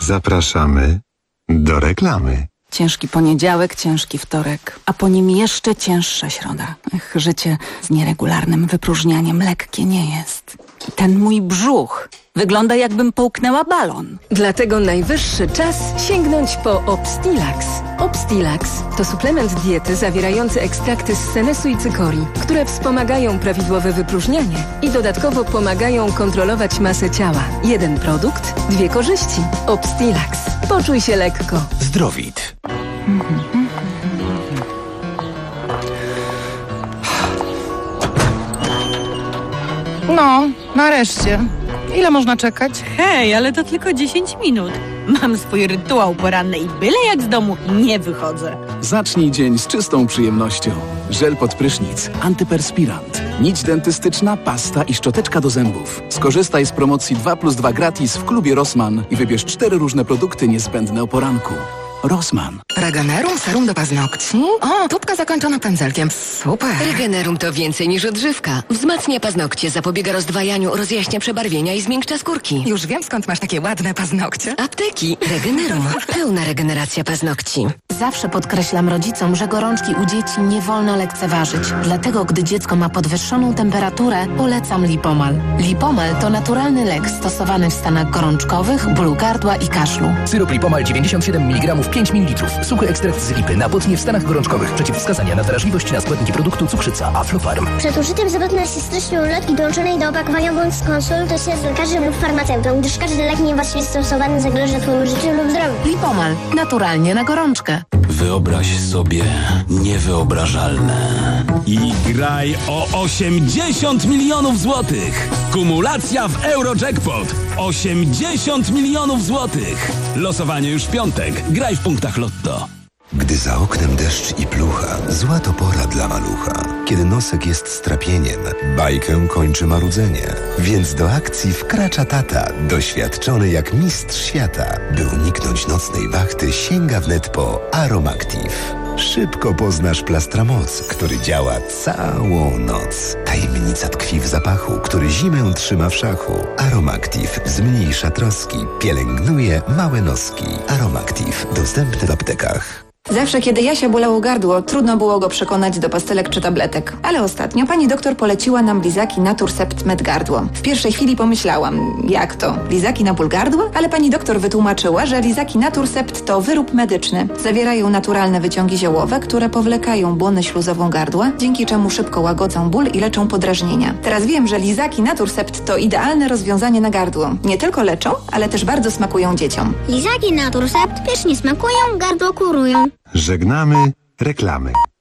Zapraszamy do reklamy. Ciężki poniedziałek, ciężki wtorek, a po nim jeszcze cięższa środa. Życie z nieregularnym wypróżnianiem lekkie nie jest. Ten mój brzuch wygląda, jakbym połknęła balon. Dlatego najwyższy czas sięgnąć po Obstilax. Obstilax to suplement diety zawierający ekstrakty z senesu i cykorii, które wspomagają prawidłowe wypróżnianie i dodatkowo pomagają kontrolować masę ciała. Jeden produkt, dwie korzyści. Obstilax. Poczuj się lekko. Zdrowit. No, nareszcie. Ile można czekać? Hej, ale to tylko 10 minut. Mam swój rytuał poranny i byle jak z domu nie wychodzę. Zacznij dzień z czystą przyjemnością. Żel pod prysznic, antyperspirant, nić dentystyczna, pasta i szczoteczka do zębów. Skorzystaj z promocji 2+2 gratis w klubie Rossmann i wybierz 4 różne produkty niezbędne o poranku. Rossmann. Regenerum serum do paznokci? O, tubka zakończona pędzelkiem. Super. Regenerum to więcej niż odżywka. Wzmacnia paznokcie, zapobiega rozdwajaniu, rozjaśnia przebarwienia i zmiękcza skórki. Już wiem, skąd masz takie ładne paznokcie. Apteki. Regenerum. Pełna regeneracja paznokci. Zawsze podkreślam rodzicom, że gorączki u dzieci nie wolno lekceważyć. Dlatego, gdy dziecko ma podwyższoną temperaturę, polecam Lipomal. Lipomal to naturalny lek stosowany w stanach gorączkowych, bólu gardła i kaszlu. Syrop Lipomal 97 mg 5 ml. Suchy ekstrakt z lipy na potnie w stanach gorączkowych. Przeciwwskazania na wrażliwość na składniki produktu cukrzyca Aflofarm. Przed użyciem zapewne się treścią ulotki dołączonej do opakowania bądź skonsultuj się z lekarzem lub farmaceutą, gdyż każdy lek niewłaściwie stosowany zagraża Twojemu życiu lub zdrowiu. Lipomal. Naturalnie na gorączkę. Wyobraź sobie niewyobrażalne. I graj o 80 milionów złotych. Kumulacja w Eurojackpot. 80 milionów złotych. Losowanie już w piątek. Graj w punktach Lotto. Gdy za oknem deszcz i plucha, zła to pora dla malucha. Kiedy nosek jest strapieniem, bajkę kończy marudzenie. Więc do akcji wkracza tata, doświadczony jak mistrz świata. By uniknąć nocnej wachty, sięga wnet po Aromactive. Szybko poznasz Plastramoc, który działa całą noc. Tajemnica tkwi w zapachu, który zimę trzyma w szachu. Aromactive zmniejsza troski, pielęgnuje małe noski. Aromactive dostępny w aptekach. Zawsze, kiedy Jasia bolało gardło, trudno było go przekonać do pastelek czy tabletek. Ale ostatnio pani doktor poleciła nam lizaki Naturcept Med Gardło. W pierwszej chwili pomyślałam, jak to? Lizaki na ból gardła? Ale pani doktor wytłumaczyła, że lizaki Naturcept to wyrób medyczny. Zawierają naturalne wyciągi ziołowe, które powlekają błonę śluzową gardła, dzięki czemu szybko łagodzą ból i leczą podrażnienia. Teraz wiem, że lizaki Naturcept to idealne rozwiązanie na gardło. Nie tylko leczą, ale też bardzo smakują dzieciom. Lizaki Naturcept pysznie smakują, gardło kurują. Żegnamy reklamy.